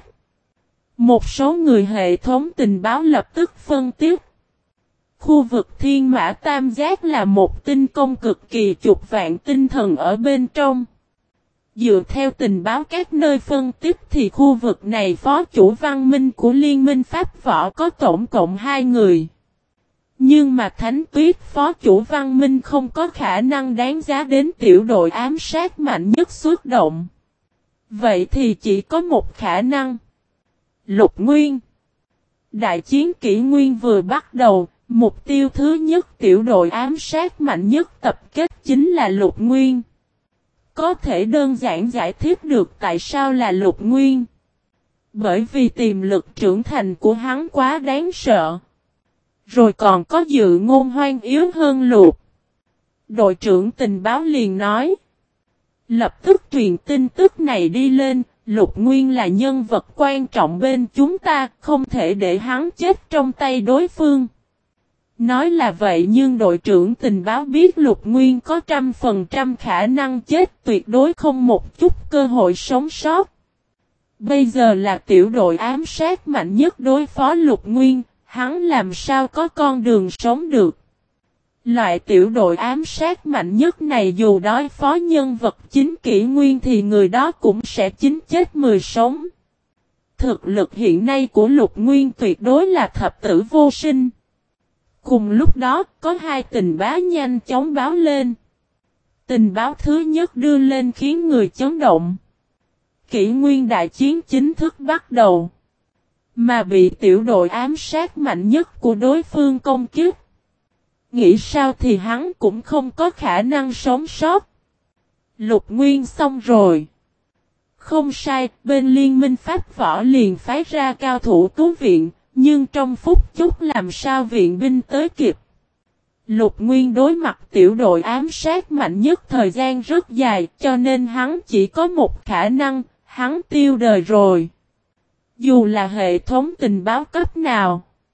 Một số người hệ thống tình báo lập tức phân tích. Khu vực Thiên Mã Tam Giác là một tinh công cực kỳ chục vạn tinh thần ở bên trong. Dựa theo tình báo các nơi phân tích thì khu vực này phó chủ văn minh của Liên minh Pháp Võ có tổng cộng 2 người. Nhưng mà Thánh Tuyết phó chủ văn minh không có khả năng đáng giá đến tiểu đội ám sát mạnh nhất xuất động. Vậy thì chỉ có một khả năng. Lục Nguyên. Đại chiến kỷ nguyên vừa bắt đầu, mục tiêu thứ nhất tiểu đội ám sát mạnh nhất tập kết chính là Lục Nguyên. Có thể đơn giản giải thích được tại sao là Lục Nguyên. Bởi vì tiềm lực trưởng thành của hắn quá đáng sợ. Rồi còn có dự ngôn hoang yếu hơn Lục. Đội trưởng tình báo liền nói. Lập tức truyền tin tức này đi lên. Lục Nguyên là nhân vật quan trọng bên chúng ta, không thể để hắn chết trong tay đối phương. Nói là vậy nhưng đội trưởng tình báo biết Lục Nguyên có 100% khả năng chết, tuyệt đối không một chút cơ hội sống sót. Bây giờ là tiểu đội ám sát mạnh nhất đối phó Lục Nguyên, hắn làm sao có con đường sống được. Loại tiểu đội ám sát mạnh nhất này dù đối phó nhân vật chính kỷ nguyên thì người đó cũng sẽ chín chết 10 sống. Thực lực hiện nay của Lục Nguyên tuyệt đối là thập tử vô sinh. Cùng lúc đó có 2 tình báo nhanh chóng báo lên. Tình báo thứ nhất đưa lên khiến người chấn động. Kỷ nguyên đại chiến chính thức bắt đầu. Mà bị tiểu đội ám sát mạnh nhất của đối phương công kích. Nghĩ sao thì hắn cũng không có khả năng sống sót. Lục Nguyên xong rồi. Không sai, bên Liên minh Pháp Võ liền phái ra cao thủ cứu viện, nhưng trong phút chốc làm sao viện binh tới kịp. Lục Nguyên đối mặt tiểu đội ám sát mạnh nhất thời gian rất dài, cho nên hắn chỉ có một khả năng, hắn tiêu đời rồi. Dù là hệ thống tình báo cấp nào.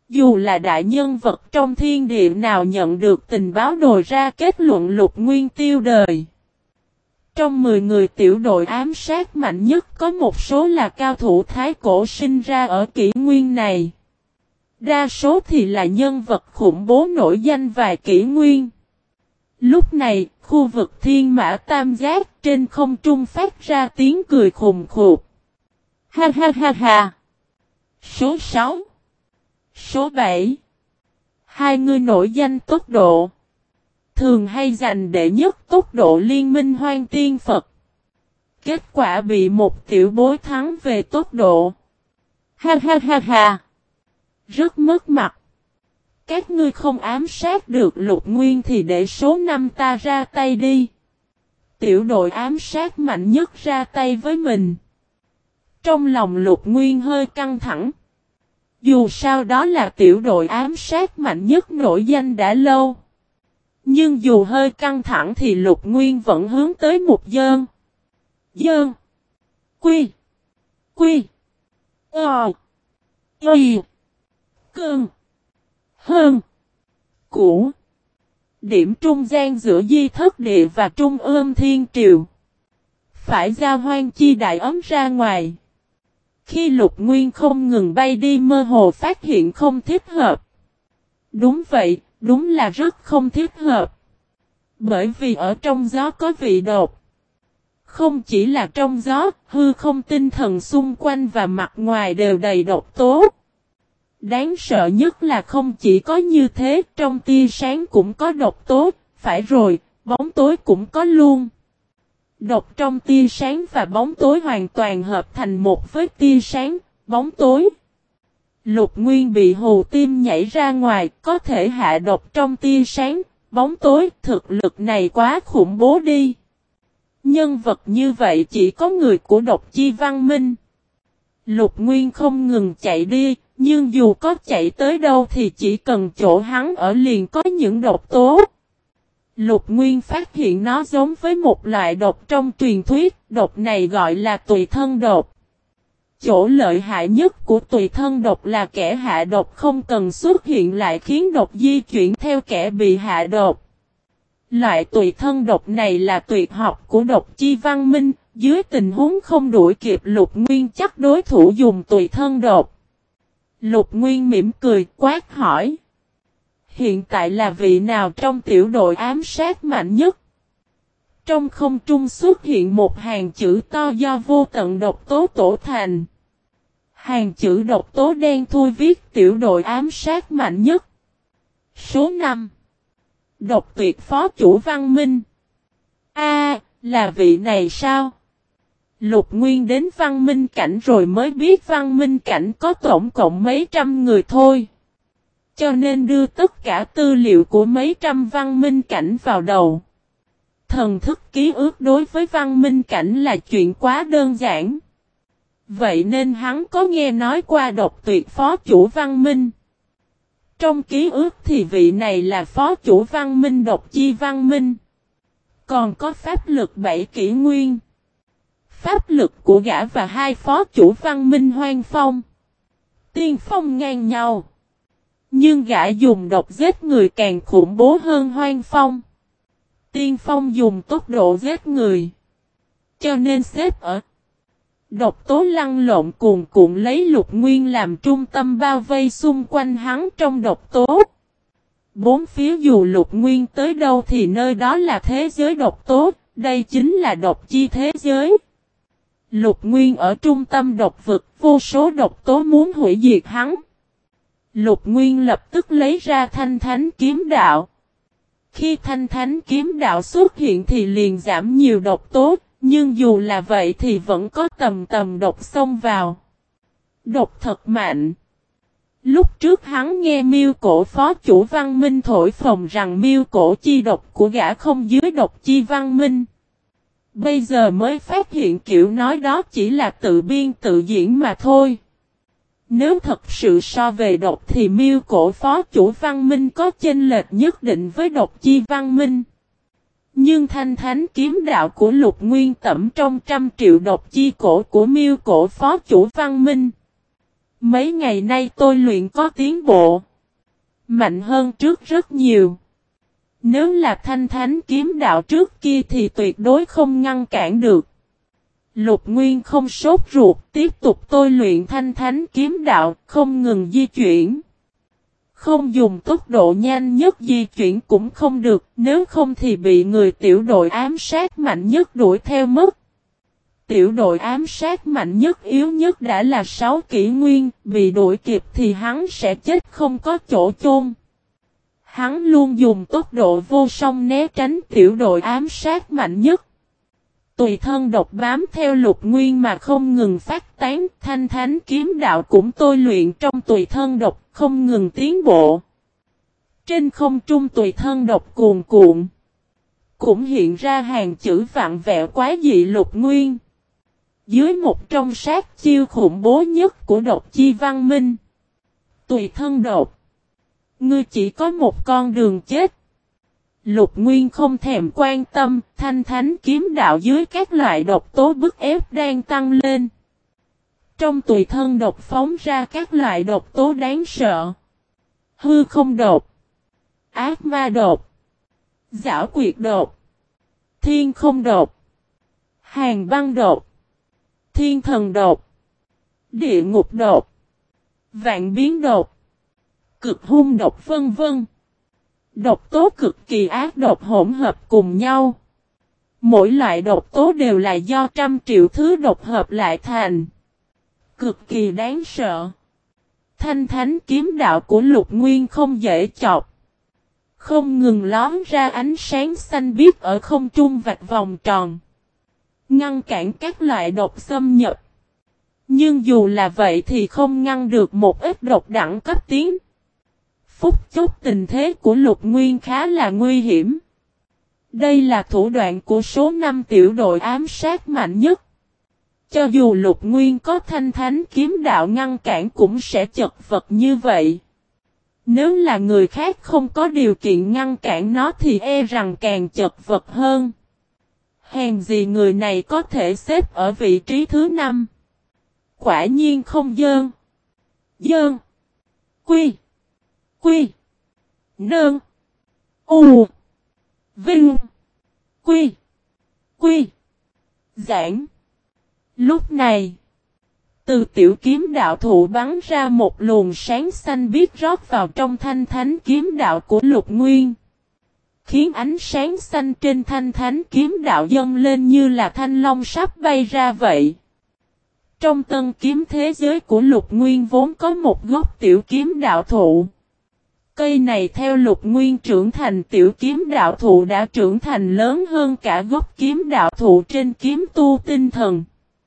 Dù là đại nhân vật trong thiên địa nào nhận được tình báo đồi ra kết luận Lục Nguyên tiêu đời. Trong 10 người tiểu đội ám sát mạnh nhất có một số là cao thủ thái cổ sinh ra ở kỷ nguyên này. Đa số thì là nhân vật khủng bố nổi danh vài kỷ nguyên. Lúc này, khu vực thiên mã tam giác trên không trung phát ra tiếng cười khùng khục. Ha ha ha ha. Số 6. Số 7. Hai người nổi danh tốc độ. Thường hay giành đệ nhất tốc độ liên minh Hoang Tiên Phật. Kết quả bị một tiểu bối thắng về tốc độ. Ha ha ha ha. Rất mất mặt. Các ngươi không ám sát được Lục Nguyên thì để số 5 ta ra tay đi. Tiểu đội ám sát mạnh nhất ra tay với mình. Trong lòng Lục Nguyên hơi căng thẳng. Dù sao đó là tiểu đội ám sát mạnh nhất nổi danh đã lâu. Nhưng dù hơi căng thẳng thì Lục Nguyên vẫn hướng tới một dơn. Dơn. Quy. Quy. Y. Cơn. Hơn. Cũ. Điểm trung gian giữa di thất địa và trung ương thiên triều. Phải ra hoang chi đại ấm ra ngoài. Khi Lục Nguyên không ngừng bay đi mơ hồ phát hiện không thích hợp. Đúng vậy, đúng là rất không thích hợp. Bởi vì ở trong gió có vị độc. Không chỉ là trong gió, hư không tinh thần xung quanh và mặt ngoài đều đầy độc tố. Đáng sợ nhất là không chỉ có như thế, trong tia sáng cũng có độc tố, phải rồi, bóng tối cũng có luôn. Độc trong tia sáng và bóng tối hoàn toàn hợp thành một với tia sáng, bóng tối. Lục Nguyên bị hù tim nhảy ra ngoài, có thể hạ độc trong tia sáng, bóng tối, thực lực này quá khủng bố đi. Nhân vật như vậy chỉ có người của độc chi văn minh. Lục Nguyên không ngừng chạy đi, nhưng dù có chạy tới đâu thì chỉ cần chỗ hắn ở liền có những độc tố. Lục Nguyên phát hiện nó giống với một loại độc trong truyền thuyết, độc này gọi là tùy thân độc. Chỗ lợi hại nhất của tùy thân độc là kẻ hạ độc không cần xuất hiện lại khiến độc di chuyển theo kẻ bị hạ độc. Loại tùy thân độc này là tuyệt học của độc chi văn minh, dưới tình huống không đuổi kịp Lục Nguyên chắc đối thủ dùng tùy thân độc. Lục Nguyên mỉm cười quát hỏi. Hiện tại là vị nào trong tiểu đội ám sát mạnh nhất? Trong không trung xuất hiện một hàng chữ to do vô tận độc tố tổ thành. Hàng chữ độc tố đen thui viết tiểu đội ám sát mạnh nhất. Số 5. Độc tuyệt phó chủ văn minh. Là vị này sao? Lục Nguyên đến văn minh cảnh rồi mới biết văn minh cảnh có tổng cộng mấy trăm người thôi. Cho nên đưa tất cả tư liệu của mấy trăm văn minh cảnh vào đầu. Thần thức ký ức đối với văn minh cảnh là chuyện quá đơn giản. Vậy nên hắn có nghe nói qua độc tuyệt phó chủ văn minh. Trong ký ức thì vị này là phó chủ văn minh độc chi văn minh. Còn có pháp lực 7 kỷ nguyên. Pháp lực của gã và hai phó chủ văn minh Hoang Phong. Tiên phong ngang nhau. Nhưng gã dùng độc giết người càng khủng bố hơn Hoang Phong. Tiên phong dùng tốc độ giết người. Cho nên xếp ở. Độc tố lăn lộn cuồn cuộn lấy Lục Nguyên làm trung tâm bao vây xung quanh hắn trong độc tố. Bốn phía dù Lục Nguyên tới đâu thì nơi đó là thế giới độc tố, đây chính là độc chi thế giới. Lục Nguyên ở trung tâm độc vực, vô số độc tố muốn hủy diệt hắn. Lục Nguyên lập tức lấy ra Thanh Thánh kiếm đạo. Khi Thanh Thánh kiếm đạo xuất hiện thì liền giảm nhiều độc tố, nhưng dù là vậy thì vẫn có tầm độc xông vào. Độc thật mạnh. Lúc trước hắn nghe Miêu Cổ phó chủ văn minh thổi phồng rằng Miêu Cổ chi độc của gã không dưới độc chi văn minh. Bây giờ mới phát hiện kiểu nói đó chỉ là tự biên tự diễn mà thôi. Nếu thật sự so về độc thì Miêu Cổ phó chủ văn minh có chênh lệch nhất định với độc chi văn minh. Nhưng Thanh Thánh kiếm đạo của Lục Nguyên tẩm trong 100 triệu độc chi cổ của Miêu Cổ phó chủ văn minh. Mấy ngày nay tôi luyện có tiến bộ. Mạnh hơn trước rất nhiều. Nếu là Thanh Thánh kiếm đạo trước kia thì tuyệt đối không ngăn cản được. Lục Nguyên không sốt ruột, tiếp tục tôi luyện Thanh Thánh kiếm đạo, không ngừng di chuyển. Không dùng tốc độ nhanh nhất di chuyển cũng không được, nếu không thì bị người tiểu đội ám sát mạnh nhất đuổi theo mất. Tiểu đội ám sát mạnh nhất yếu nhất đã là 6 kỷ nguyên, bị đuổi kịp thì hắn sẽ chết không có chỗ chôn. Hắn luôn dùng tốc độ vô song né tránh tiểu đội ám sát mạnh nhất. Tùy thân độc bám theo Lục Nguyên mà không ngừng phát tán, Thanh Thánh kiếm đạo cũng tôi luyện trong tùy thân độc, không ngừng tiến bộ. Trên không trung tùy thân độc cuồn cuộn, cũng hiện ra hàng chữ vặn vẹo quái dị Lục Nguyên. Dưới một trong sát chiêu khủng bố nhất của độc chi văn minh. Tùy thân độc. Ngươi chỉ có một con đường chết. Lục Nguyên không thèm quan tâm, Thanh Thánh kiếm đạo dưới các loại độc tố bức ép đang tăng lên. Trong tùy thân độc phóng ra các loại độc tố đáng sợ. Hư không độc, ác ma độc, giảo quyệt độc, thiên không độc, hàng băng độc, thiên thần độc, địa ngục độc, vạn biến độc, cực hung độc vân vân. Độc tố cực kỳ ác độc hỗn hợp cùng nhau. Mỗi loại độc tố đều là do trăm triệu thứ độc hợp lại thành. Cực kỳ đáng sợ. Thanh Thánh kiếm đạo của Lục Nguyên không dễ chọc. Không ngừng lóm ra ánh sáng xanh biếc ở không trung vạch vòng tròn. Ngăn cản các loại độc xâm nhập. Nhưng dù là vậy thì không ngăn được một ít độc đẳng cấp tiến. Phút chốc tình thế của Lục Nguyên khá là nguy hiểm. Đây là thủ đoạn của số 5 tiểu đội ám sát mạnh nhất. Cho dù Lục Nguyên có Thanh Thánh kiếm đạo ngăn cản cũng sẽ chật vật như vậy. Nếu là người khác không có điều kiện ngăn cản nó thì e rằng càng chật vật hơn. Hèn gì người này có thể xếp ở vị trí thứ 5. Quả nhiên không dơn. Dơn. Quy. Quy. Nơn. U. Vinh. Quy. Quy. Giảng. Lúc này, từ tiểu kiếm đạo thụ bắn ra một luồng sáng xanh biếc rót vào trong Thanh Thánh kiếm đạo của Lục Nguyên. Khiến ánh sáng xanh trên Thanh Thánh kiếm đạo dâng lên như là thanh long sắp bay ra vậy. Trong tân kiếm thế giới của Lục Nguyên vốn có một gốc tiểu kiếm đạo thụ. Cây này theo Lục Nguyên trưởng thành tiểu kiếm đạo thụ đã trưởng thành lớn hơn cả gốc kiếm đạo thụ trên kiếm tu tinh thần.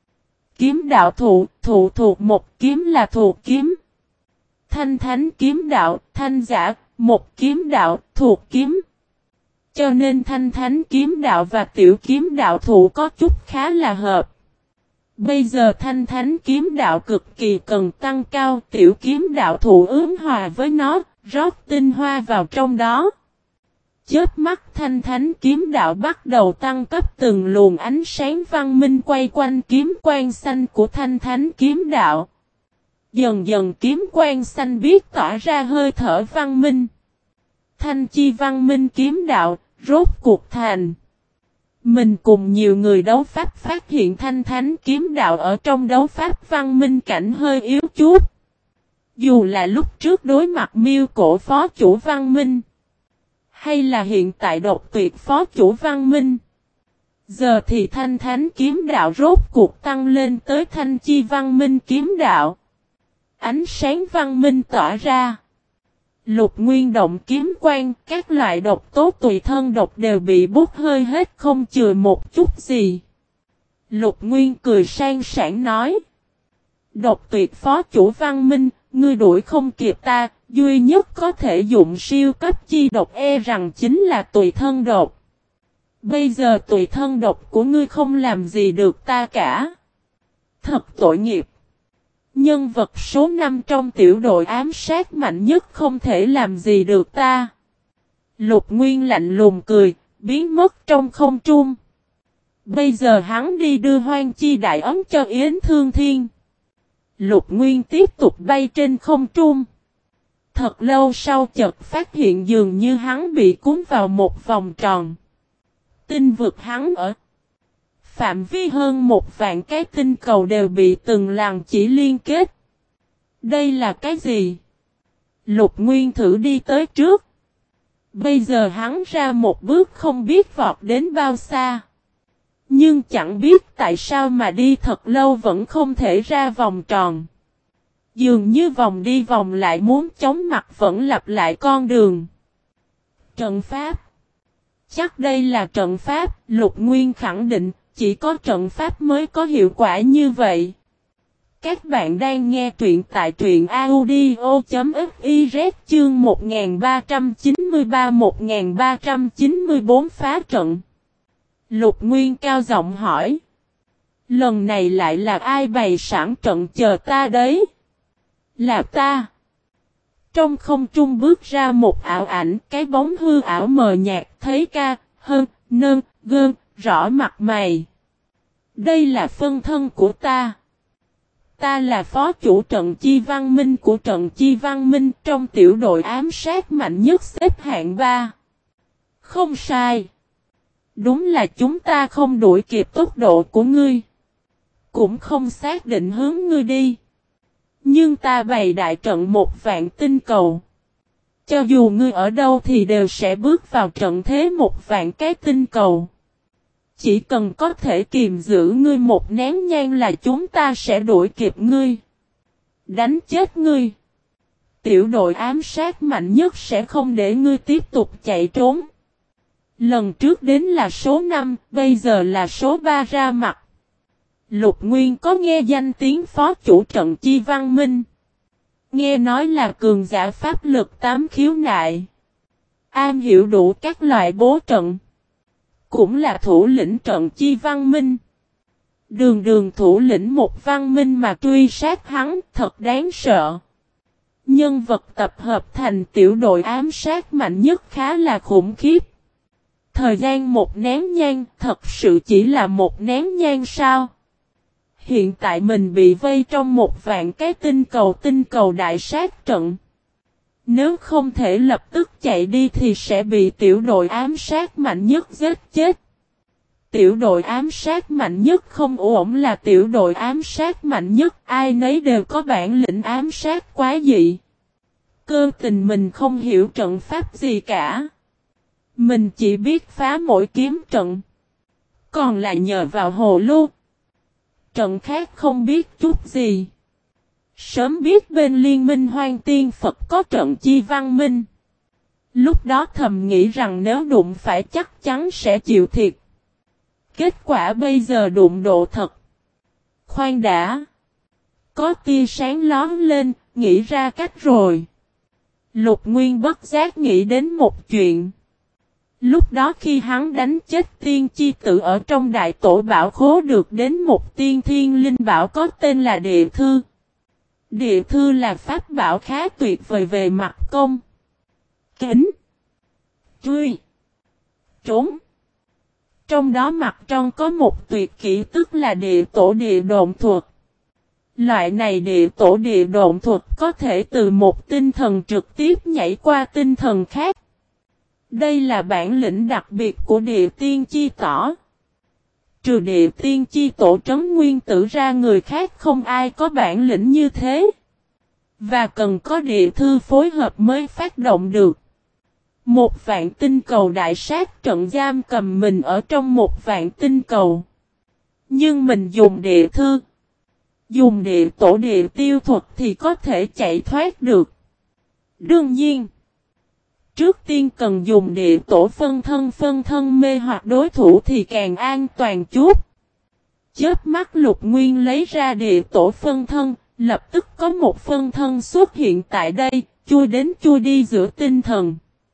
Kiếm đạo thụ, thụ thuộc một kiếm là thuộc kiếm. Thanh Thánh kiếm đạo, thanh giả, một kiếm đạo, thuộc kiếm. Cho nên Thanh Thánh kiếm đạo và tiểu kiếm đạo thụ có chút khá là hợp. Bây giờ Thanh Thánh kiếm đạo cực kỳ cần tăng cao, tiểu kiếm đạo thụ ứng hòa với nó, rót tinh hoa vào trong đó. Chớp mắt Thanh Thánh kiếm đạo bắt đầu tăng cấp, từng luồng ánh sáng văn minh quay quanh kiếm quang xanh của Thanh Thánh kiếm đạo. Dần dần kiếm quang xanh biết tỏa ra hơi thở văn minh. Thanh chi văn minh kiếm đạo, rốt cuộc thành. Mình cùng nhiều người đấu pháp phát hiện Thanh Thánh kiếm đạo ở trong đấu pháp văn minh cảnh hơi yếu chút. Dù là lúc trước đối mặt Miêu Cổ phó chủ văn minh, hay là hiện tại Độc Tuyệt phó chủ văn minh, giờ thì Thanh Thánh kiếm đạo rốt cuộc tăng lên tới Thanh chi văn minh kiếm đạo. Ánh sáng văn minh tỏa ra. Lục Nguyên động kiếm quang, các loại độc tố tùy thân độc đều bị bút hơi hết không chừa một chút gì. Lục Nguyên cười sang sảng nói. Độc Tuyệt phó chủ văn minh, ngươi đuổi không kịp ta, duy nhất có thể dụng siêu cấp chi độc e rằng chính là tùy thân độc. Bây giờ tùy thân độc của ngươi không làm gì được ta cả. Thật tội nghiệp. Nhân vật số 5 trong tiểu đội ám sát mạnh nhất không thể làm gì được ta. Lục Nguyên lạnh lùng cười, biến mất trong không trung. Bây giờ hắn đi đưa Hoang Chi Đại Ấm cho Yến Thương Thiên. Lục Nguyên tiếp tục bay trên không trung. Thật lâu sau chợt phát hiện dường như hắn bị cuốn vào một vòng tròn. Tinh vực hắn ở phạm vi hơn 1.000 cái tinh cầu đều bị từng làn chỉ liên kết. Đây là cái gì? Lục Nguyên thử đi tới trước. Bây giờ hắn ra một bước không biết vọt đến bao xa. Nhưng chẳng biết tại sao mà đi thật lâu vẫn không thể ra vòng tròn. Dường như vòng đi vòng lại muốn chóng mặt vẫn lặp lại con đường. Trận pháp. Chắc đây là trận pháp, Lục Nguyên khẳng định, chỉ có trận pháp mới có hiệu quả như vậy. Các bạn đang nghe truyện tại truyện audio.fiz chương 1393-1394 phá trận. Lục Nguyên cao giọng hỏi. Lần này lại là ai bày sẵn trận chờ ta đấy? Là ta. Trong không trung bước ra một ảo ảnh, cái bóng hư ảo mờ nhạt thấy ca, hơn, nơn, gơn, rõ mặt mày. Đây là phân thân của ta. Ta là phó chủ trận Chi Văn Minh của trận Chi Văn Minh trong tiểu đội ám sát mạnh nhất xếp hạng 3. Không sai. Đúng là chúng ta không đuổi kịp tốc độ của ngươi. Cũng không xác định hướng ngươi đi. Nhưng ta bày đại trận 1.000 tinh cầu. Cho dù ngươi ở đâu thì đều sẽ bước vào trận thế 1.000 cái tinh cầu. Chỉ cần có thể kiềm giữ ngươi một nén nhang là chúng ta sẽ đuổi kịp ngươi. Đánh chết ngươi. Tiểu đội ám sát mạnh nhất sẽ không để ngươi tiếp tục chạy trốn. Lần trước đến là số 5, bây giờ là số 3 ra mặt. Lục Nguyên có nghe danh tiếng phó chủ trận Chi Văn Minh. Nghe nói là cường giả pháp lực 8 khiếu nại. Am hiểu đủ các loại bố trận. Cũng là thủ lĩnh trận Chi Văn Minh. Đường thủ lĩnh một văn minh mà truy sát hắn thật đáng sợ. Nhân vật tập hợp thành tiểu đội ám sát mạnh nhất khá là khủng khiếp. Thời gian một nén nhang thật sự chỉ là một nén nhang sao? Hiện tại mình bị vây trong 1.000 cái tinh cầu đại sát trận. Nếu không thể lập tức chạy đi thì sẽ bị tiểu đội ám sát mạnh nhất giết chết. Tiểu đội ám sát mạnh nhất không ổn là tiểu đội ám sát mạnh nhất, ai nấy đều có bản lĩnh ám sát quá dị. Cơ tình mình không hiểu trận pháp gì cả. Mình chỉ biết phá mỗi kiếm trận. Còn là nhờ vào hồ lô. Trận khác không biết chút gì. Sớm biết bên Liên minh Hoang Tiên Phật có trận Chi Văn Minh. Lúc đó thầm nghĩ rằng nếu đụng phải chắc chắn sẽ chịu thiệt. Kết quả bây giờ đụng độ thật. Khoan đã. Có tia sáng lóm lên, nghĩ ra cách rồi. Lục Nguyên bất giác nghĩ đến một chuyện. Lúc đó khi hắn đánh chết tiên chi tử ở trong đại tổ bảo khố được đến một tiên thiên linh bảo có tên là Địa Thư. Địa Thư là pháp bảo khá tuyệt vời về mặt công. Kính. Truy. Trốn. Trong đó mặt trong có một tuyệt kỹ tức là địa tổ địa độn thuật. Loại này địa tổ địa độn thuật có thể từ một tinh thần trực tiếp nhảy qua tinh thần khác. Đây là bản lĩnh đặc biệt của địa tiên chi tỏ. Trừ địa tiên chi tổ trấn nguyên tử ra người khác không ai có bản lĩnh như thế. Và cần có địa thư phối hợp mới phát động được. 1.000 tinh cầu đại sát trận giam cầm mình ở trong 1.000 tinh cầu. Nhưng mình dùng địa thư. Dùng địa tổ địa tiêu thuật thì có thể chạy thoát được. Đương nhiên. Trước tiên cần dùng địa tổ phân thân mê hoặc đối thủ thì càng an toàn chút. Chớp mắt Lục Nguyên lấy ra địa tổ phân thân, lập tức có một phân thân xuất hiện tại đây, chui đến chui đi giữa tinh thần.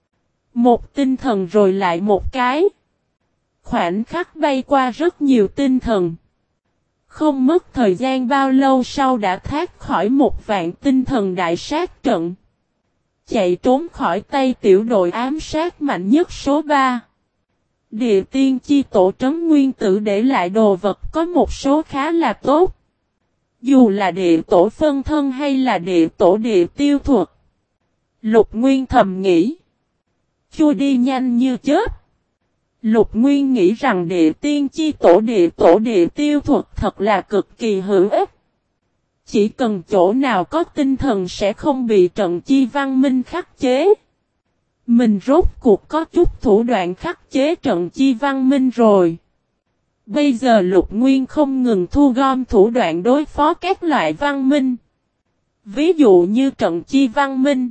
Một tinh thần rồi lại một cái. Khoảnh khắc bay qua rất nhiều tinh thần. Không mất thời gian bao lâu sau đã thoát khỏi 1.000 tinh thần đại sát trận. Chạy trốn khỏi tay tiểu đội ám sát mạnh nhất số 3. Địa tiên chi tổ trấn nguyên tử để lại đồ vật có một số khá là tốt. Dù là địa tổ phân thân hay là địa tổ địa tiêu thuật. Lục Nguyên thầm nghĩ. Chui đi nhanh như chớp. Lục Nguyên nghĩ rằng địa tiên chi tổ địa tiêu thuật thật là cực kỳ hữu ích. Chỉ cần chỗ nào có tinh thần sẽ không bị trận chi văn minh khắc chế. Mình rốt cuộc có chút thủ đoạn khắc chế trận chi văn minh rồi. Bây giờ Lục Nguyên không ngừng thu gom thủ đoạn đối phó các loại văn minh. Ví dụ như trận chi văn minh,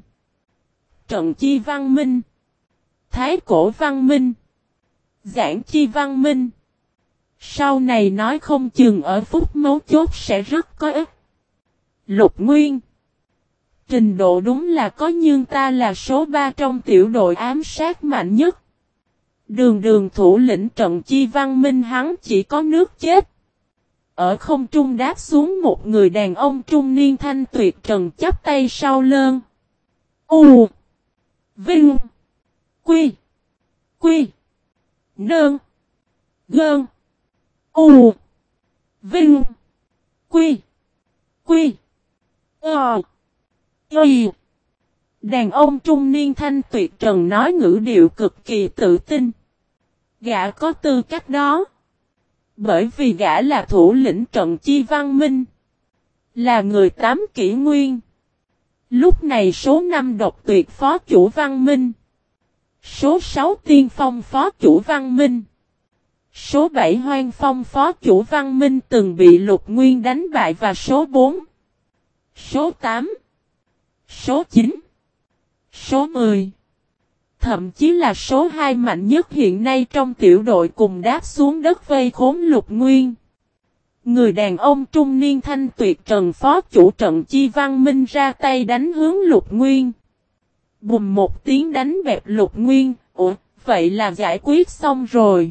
trận chi văn minh, thái cổ văn minh, giảng chi văn minh. Sau này nói không chừng ở phút mấu chốt sẽ rất có ích. Lục Nguyên. Trình độ đúng là có nhưng ta là số 3 trong tiểu đội ám sát mạnh nhất. Đường thủ lĩnh trận chi văn minh hắn chỉ có nước chết. Ở không trung đáp xuống một người đàn ông trung niên thanh tuyệt trần chắp tay sau lưng. U. Vinh. Quy. Quy. Nơn. Gơn. U. Vinh. Quy. Quy. Ờ. Y. Đàn ông trung niên thanh tuyệt trần nói ngữ điệu cực kỳ tự tin. Gã có tư cách đó. Bởi vì gã là thủ lĩnh trận chi văn minh. Là người tám kỷ nguyên. Lúc này số 5 độc tuyệt phó chủ văn minh. Số 6 tiên phong phó chủ văn minh. Số 7 hoang phong phó chủ văn minh từng bị Lục Nguyên đánh bại và số 4. Số 8. Số 9. Số 10. Thậm chí là số 2 mạnh nhất hiện nay trong tiểu đội cùng đáp xuống đất vây khốn Lục Nguyên. Người đàn ông trung niên thanh tuyệt trần phó chủ trận chi văn minh ra tay đánh hướng Lục Nguyên. Bùm một tiếng đánh bẹp Lục Nguyên, vậy là giải quyết xong rồi.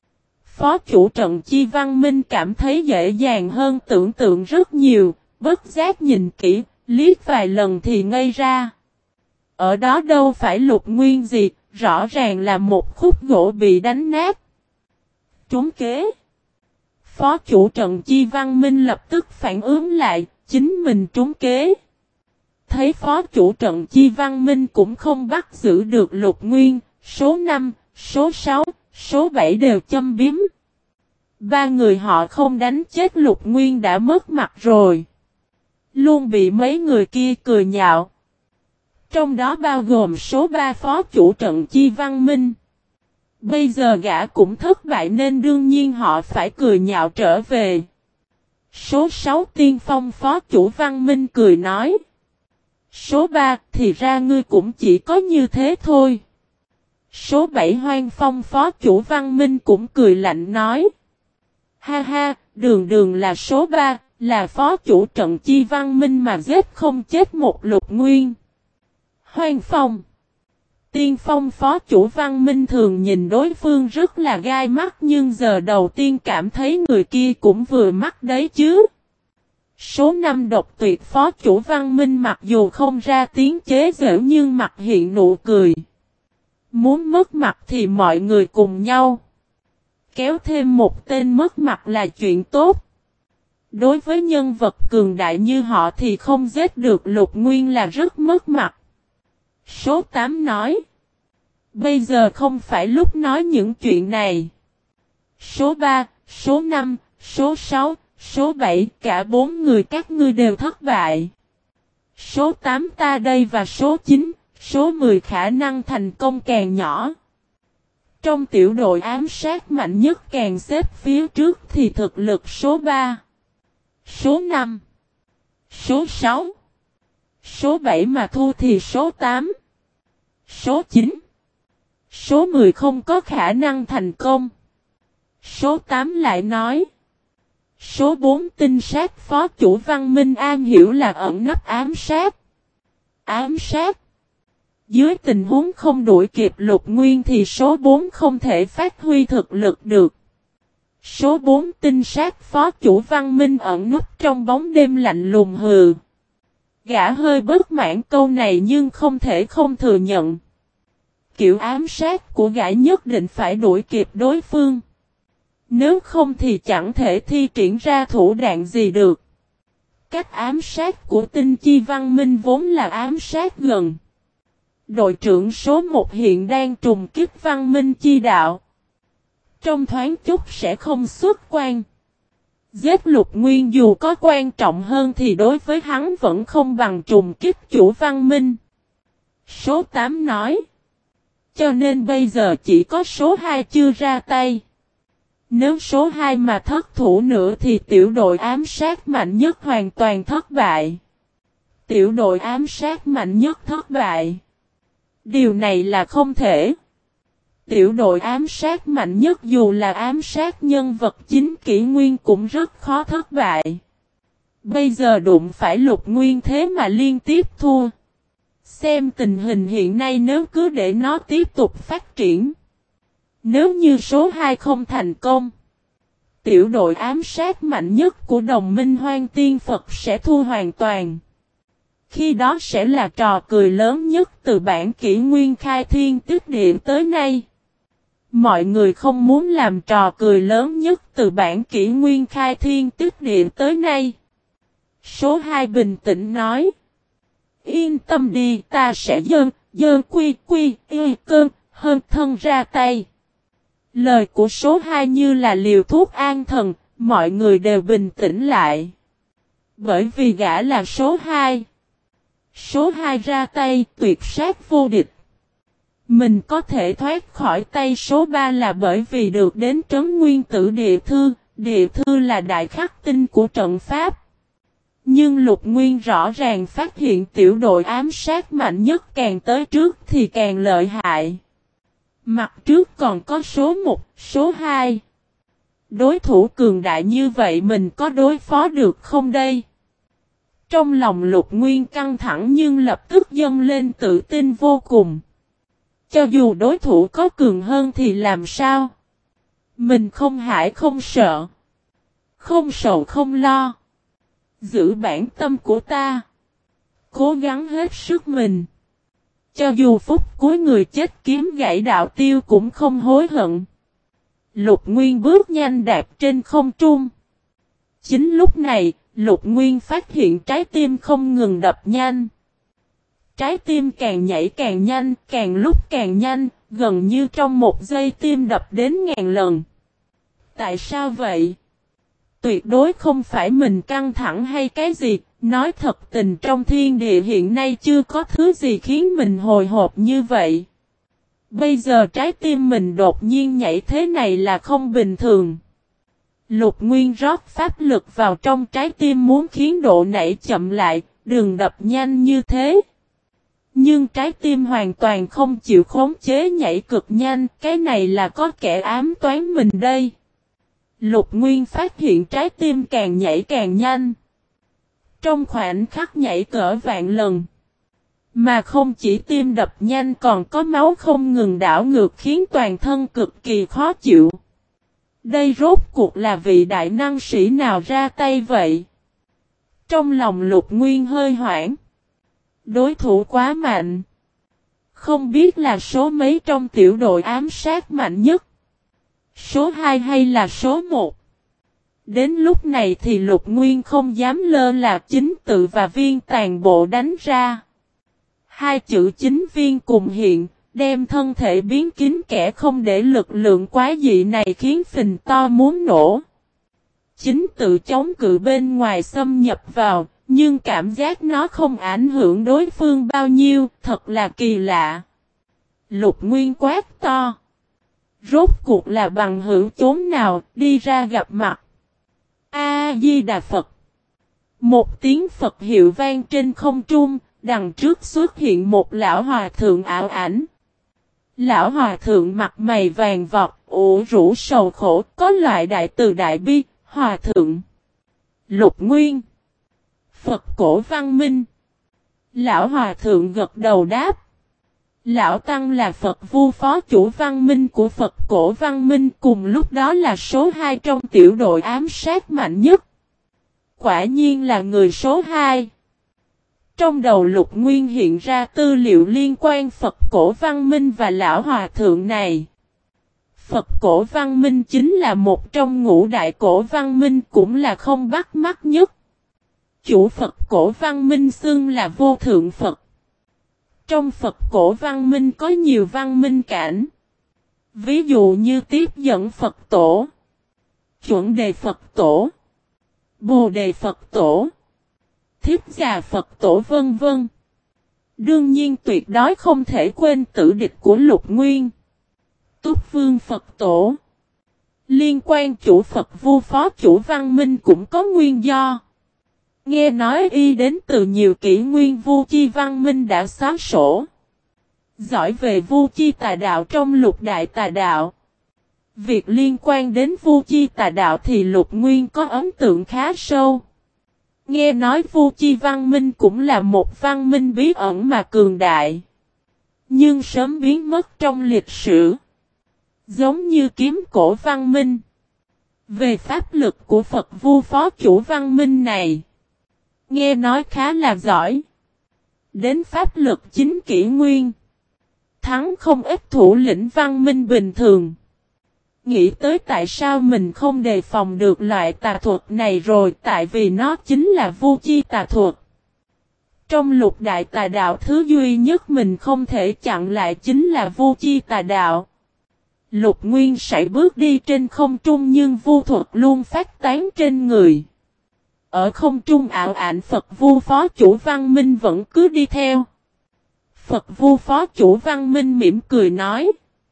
Phó chủ trận chi văn minh cảm thấy dễ dàng hơn tưởng tượng rất nhiều, bất giác nhìn kỹ, liếc vài lần thì ngây ra. Ở đó đâu phải Lục Nguyên gì, rõ ràng là một khúc gỗ bị đánh nát. Trúng kế. Phó chủ trận chi văn minh lập tức phản ứng lại, chính mình trúng kế. Thấy phó chủ trận chi văn minh cũng không bắt giữ được Lục Nguyên, số 5, số 6, số 7 đều châm biếm. Ba người họ không đánh chết Lục Nguyên đã mất mặt rồi. Luôn bị mấy người kia cười nhạo. Trong đó bao gồm số 3 phó chủ trận chi văn minh. Bây giờ gã cũng thất bại nên đương nhiên họ phải cười nhạo trở về. Số 6 tiên phong phó chủ văn minh cười nói. Số 3 thì ra ngươi cũng chỉ có như thế thôi. Số 7 hoang phong phó chủ văn minh cũng cười lạnh nói. Ha ha, đường là số 3, là phó chủ trận chi văn minh mà giết không chết một Lục Nguyên. Hoang phong. Tiên phong phó chủ văn minh thường nhìn đối phương rất là gai mắt nhưng giờ đầu tiên cảm thấy người kia cũng vừa mắt đấy chứ. Số 5 độc tuyệt phó chủ văn minh mặc dù không ra tiếng chế giễu nhưng mặt hiện nụ cười. Muốn mất mặt thì mọi người cùng nhau. Kéo thêm một tên mất mặt là chuyện tốt. Đối với nhân vật cường đại như họ thì không giết được Lục Nguyên là rất mất mặt. Số 8 nói. Bây giờ không phải lúc nói những chuyện này. Số 3, số 5, số 6, số 7, cả 4 người các ngươi đều thất bại. Số 8 ta đây và số 9, số 10 khả năng thành công càng nhỏ. Trong tiểu đội ám sát mạnh nhất càng xếp phía trước thì thực lực số 3, số 5, số 6, số 7 mà thu thì số 8, số 9, số 10 không có khả năng thành công. Số 8 lại nói. Số 4 tinh sát phó chủ văn minh am hiểu là ẩn nấp ám sát. Ám sát. Dưới tình huống không đuổi kịp Lục Nguyên thì số 4 không thể phát huy thực lực được. Số 4 tinh sát phó chủ văn minh ẩn núp trong bóng đêm lạnh lùng hừ. Gã hơi bất mãn câu này nhưng không thể không thừa nhận. Kiểu ám sát của gã nhất định phải đuổi kịp đối phương. Nếu không thì chẳng thể thi triển ra thủ đoạn gì được. Cách ám sát của tinh chi văn minh vốn là ám sát gần. Đội trưởng số 1 hiện đang trùng kích văn minh chi đạo. Trong thoáng chốc sẽ không xuất quan. Giết Lục Nguyên dù có quan trọng hơn thì đối với hắn vẫn không bằng trùng kích chủ văn minh. Số 8 nói. Cho nên bây giờ chỉ có số 2 chưa ra tay. Nếu số 2 mà thất thủ nữa thì tiểu đội ám sát mạnh nhất hoàn toàn thất bại. Tiểu đội ám sát mạnh nhất thất bại. Điều này là không thể. Tiểu đội ám sát mạnh nhất dù là ám sát nhân vật chính kỷ nguyên cũng rất khó thất bại. Bây giờ đụng phải Lục Nguyên thế mà liên tiếp thua. Xem tình hình hiện nay nếu cứ để nó tiếp tục phát triển. Nếu như số 2 không thành công. Tiểu đội ám sát mạnh nhất của đồng minh Hoang Tiên Phật sẽ thua hoàn toàn. Khi đó sẽ là trò cười lớn nhất từ bản kỷ nguyên khai thiên tích địa tới nay. Mọi người không muốn làm trò cười lớn nhất từ bản kỷ nguyên khai thiên tích địa tới nay. Số 2 bình tĩnh nói. Yên tâm đi, ta sẽ dơn quy cơn hơn thân ra tay. Lời của số 2 như là liều thuốc an thần, mọi người đều bình tĩnh lại. Bởi vì gã là số 2. Số 2 ra tay tuyệt sát vô địch. Mình có thể thoát khỏi tay số 3 là bởi vì được đến trấn nguyên tử địa thư là đại khắc tinh của trận pháp. Nhưng Lục Nguyên rõ ràng phát hiện tiểu đội ám sát mạnh nhất càng tới trước thì càng lợi hại. Mặt trước còn có số 1, số 2. Đối thủ cường đại như vậy mình có đối phó được không đây? Trong lòng Lục Nguyên căng thẳng nhưng lập tức dâng lên tự tin vô cùng. Cho dù đối thủ có cường hơn thì làm sao? Mình không hãi không sợ. Không sầu không lo. Giữ bản tâm của ta. Cố gắng hết sức mình. Cho dù phút cuối người chết kiếm gãy đạo tiêu cũng không hối hận. Lục Nguyên bước nhanh đạp trên không trung. Chính lúc này, Lục Nguyên phát hiện trái tim không ngừng đập nhanh. Trái tim càng nhảy càng nhanh, càng lúc càng nhanh, gần như trong một giây tim đập đến 1000 lần. Tại sao vậy? Tuyệt đối không phải mình căng thẳng hay cái gì, nói thật tình trong thiên địa hiện nay chưa có thứ gì khiến mình hồi hộp như vậy. Bây giờ trái tim mình đột nhiên nhảy thế này là không bình thường. Lục Nguyên rót pháp lực vào trong trái tim muốn khiến độ nảy chậm lại, đừng đập nhanh như thế. Nhưng trái tim hoàn toàn không chịu khống chế nhảy cực nhanh, cái này là có kẻ ám toán mình đây. Lục Nguyên phát hiện trái tim càng nhảy càng nhanh. Trong khoảnh khắc nhảy cỡ vạn lần. Mà không chỉ tim đập nhanh còn có máu không ngừng đảo ngược khiến toàn thân cực kỳ khó chịu. Đây rốt cuộc là vị đại năng sĩ nào ra tay vậy? Trong lòng Lục Nguyên hơi hoảng. Đối thủ quá mạnh. Không biết là số mấy trong tiểu đội ám sát mạnh nhất. Số 2 hay là số 1? Đến lúc này thì Lục Nguyên không dám lơ là chính tự và viên toàn bộ đánh ra. Hai chữ chính viên cùng hiện, đem thân thể biến kín kẻ không để lực lượng quá dị này khiến phình to muốn nổ. Chính tự chống cự bên ngoài xâm nhập vào, nhưng cảm giác nó không ảnh hưởng đối phương bao nhiêu, thật là kỳ lạ. Lục Nguyên quát to. Rốt cuộc là bằng hữu chốn nào, đi ra gặp mặt. A-di-đà Phật. Một tiếng Phật hiệu vang trên không trung, đằng trước xuất hiện một lão hòa thượng ảo ảnh. Lão hòa thượng mặt mày vàng vọt, ủ rũ sầu khổ, có loại đại từ đại bi, hòa thượng. Lục Nguyên. Phật cổ văn minh. Lão hòa thượng gật đầu đáp. Lão Tăng là Phật Vu phó chủ văn minh của Phật cổ văn minh, cùng lúc đó là số 2 trong tiểu đội ám sát mạnh nhất. Quả nhiên là người số 2. Trong đầu Lục Nguyên hiện ra tư liệu liên quan Phật cổ văn minh và lão hòa thượng này. Phật cổ văn minh chính là một trong ngũ đại cổ văn minh, cũng là không bắt mắt nhất. chủ Phật cổ văn minh xưng là vô thượng Phật. Trong Phật cổ văn minh có nhiều văn minh cảnh. Ví dụ như tiếp dẫn Phật tổ, chuẩn đề Phật tổ, bồ đề Phật tổ, thiết già Phật tổ vân vân. Đương nhiên tuyệt đối không thể quên tử địch của Lục Nguyên, Túc Vương Phật tổ. Liên quan chủ Phật Vu phó chủ văn minh cũng có nguyên do. Nghe nói y đến từ nhiều kỷ nguyên Vu Chi văn minh đã xóa sổ. Giỏi về Vu Chi tà đạo trong Lục Đại Tà Đạo. Việc liên quan đến Vu Chi tà đạo thì Lục Nguyên có ấn tượng khá sâu. Nghe nói Vu Chi văn minh cũng là một văn minh bí ẩn mà cường đại. Nhưng sớm biến mất trong lịch sử. Giống như kiếm cổ văn minh. Về pháp lực của Phật Vu phó chủ văn minh này, nghe nói khá là giỏi. Đến pháp lực chính kỷ nguyên, thắng không ít thủ lĩnh văn minh bình thường. Nghĩ tới tại sao mình không đề phòng được loại tà thuật này rồi, tại vì nó chính là Vu Chi tà thuật. Trong Lục Đại Tà Đạo thứ duy nhất mình không thể chặn lại chính là Vu Chi tà đạo. Lục Nguyên sải bước đi trên không trung nhưng vu thuật luôn phát tán trên người. Ở không trung ảo ảnh Phật Vu phó chủ văn minh vẫn cứ đi theo. Phật Vu phó chủ văn minh mỉm cười nói: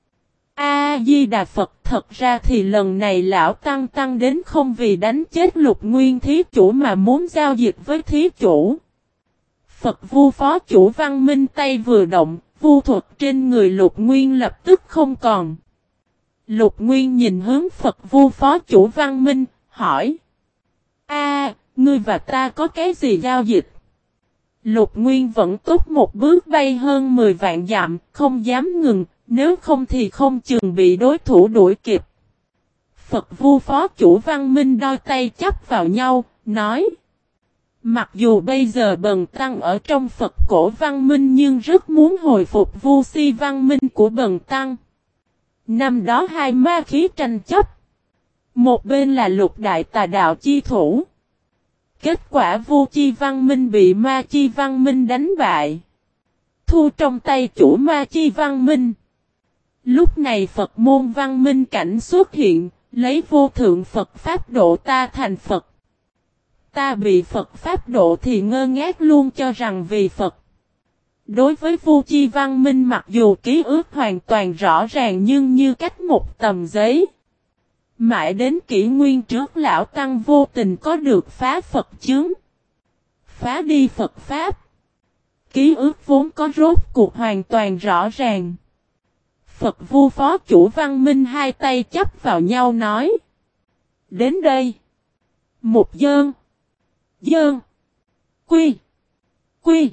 A-di-đà Phật, thật ra thì lần này lão tăng đến không vì đánh chết Lục Nguyên thí chủ mà muốn giao dịch với thí chủ. Phật Vu phó chủ văn minh tay vừa động, vu thuật trên người Lục Nguyên lập tức không còn. Lục Nguyên nhìn hướng Phật Vu phó chủ văn minh, hỏi: ngươi và ta có cái gì giao dịch? Lục Nguyên vẫn tốt một bước bay hơn 10 vạn dặm, không dám ngừng, nếu không thì không chừng bị đối thủ đuổi kịp. Phật Vu phó chủ văn minh đôi tay chắp vào nhau, nói: mặc dù bây giờ bần tăng ở trong Phật cổ văn minh nhưng rất muốn hồi phục Vu Si văn minh của bần tăng. Năm đó hai ma khí tranh chấp. Một bên là Lục Đại Tà Đạo chi thủ. Kết quả Vu Chi văn minh bị Ma Chi văn minh đánh bại. Thu trong tay chủ Ma Chi văn minh. Lúc này Phật môn văn minh cảnh xuất hiện, lấy vô thượng Phật Pháp độ ta thành Phật. Ta bị Phật Pháp độ thì ngơ ngác luôn cho rằng vì Phật. Đối với Vu Chi văn minh mặc dù ký ức hoàn toàn rõ ràng nhưng như cách một tầm giấy. Mãi đến kỷ nguyên trước lão tăng vô tình có được phá Phật chướng. Phá đi Phật Pháp. Ký ức vốn có rốt cuộc hoàn toàn rõ ràng. Phật Vu phó chủ văn minh hai tay chắp vào nhau nói: đến đây. Một dơn. Dơn. Quy. Quy.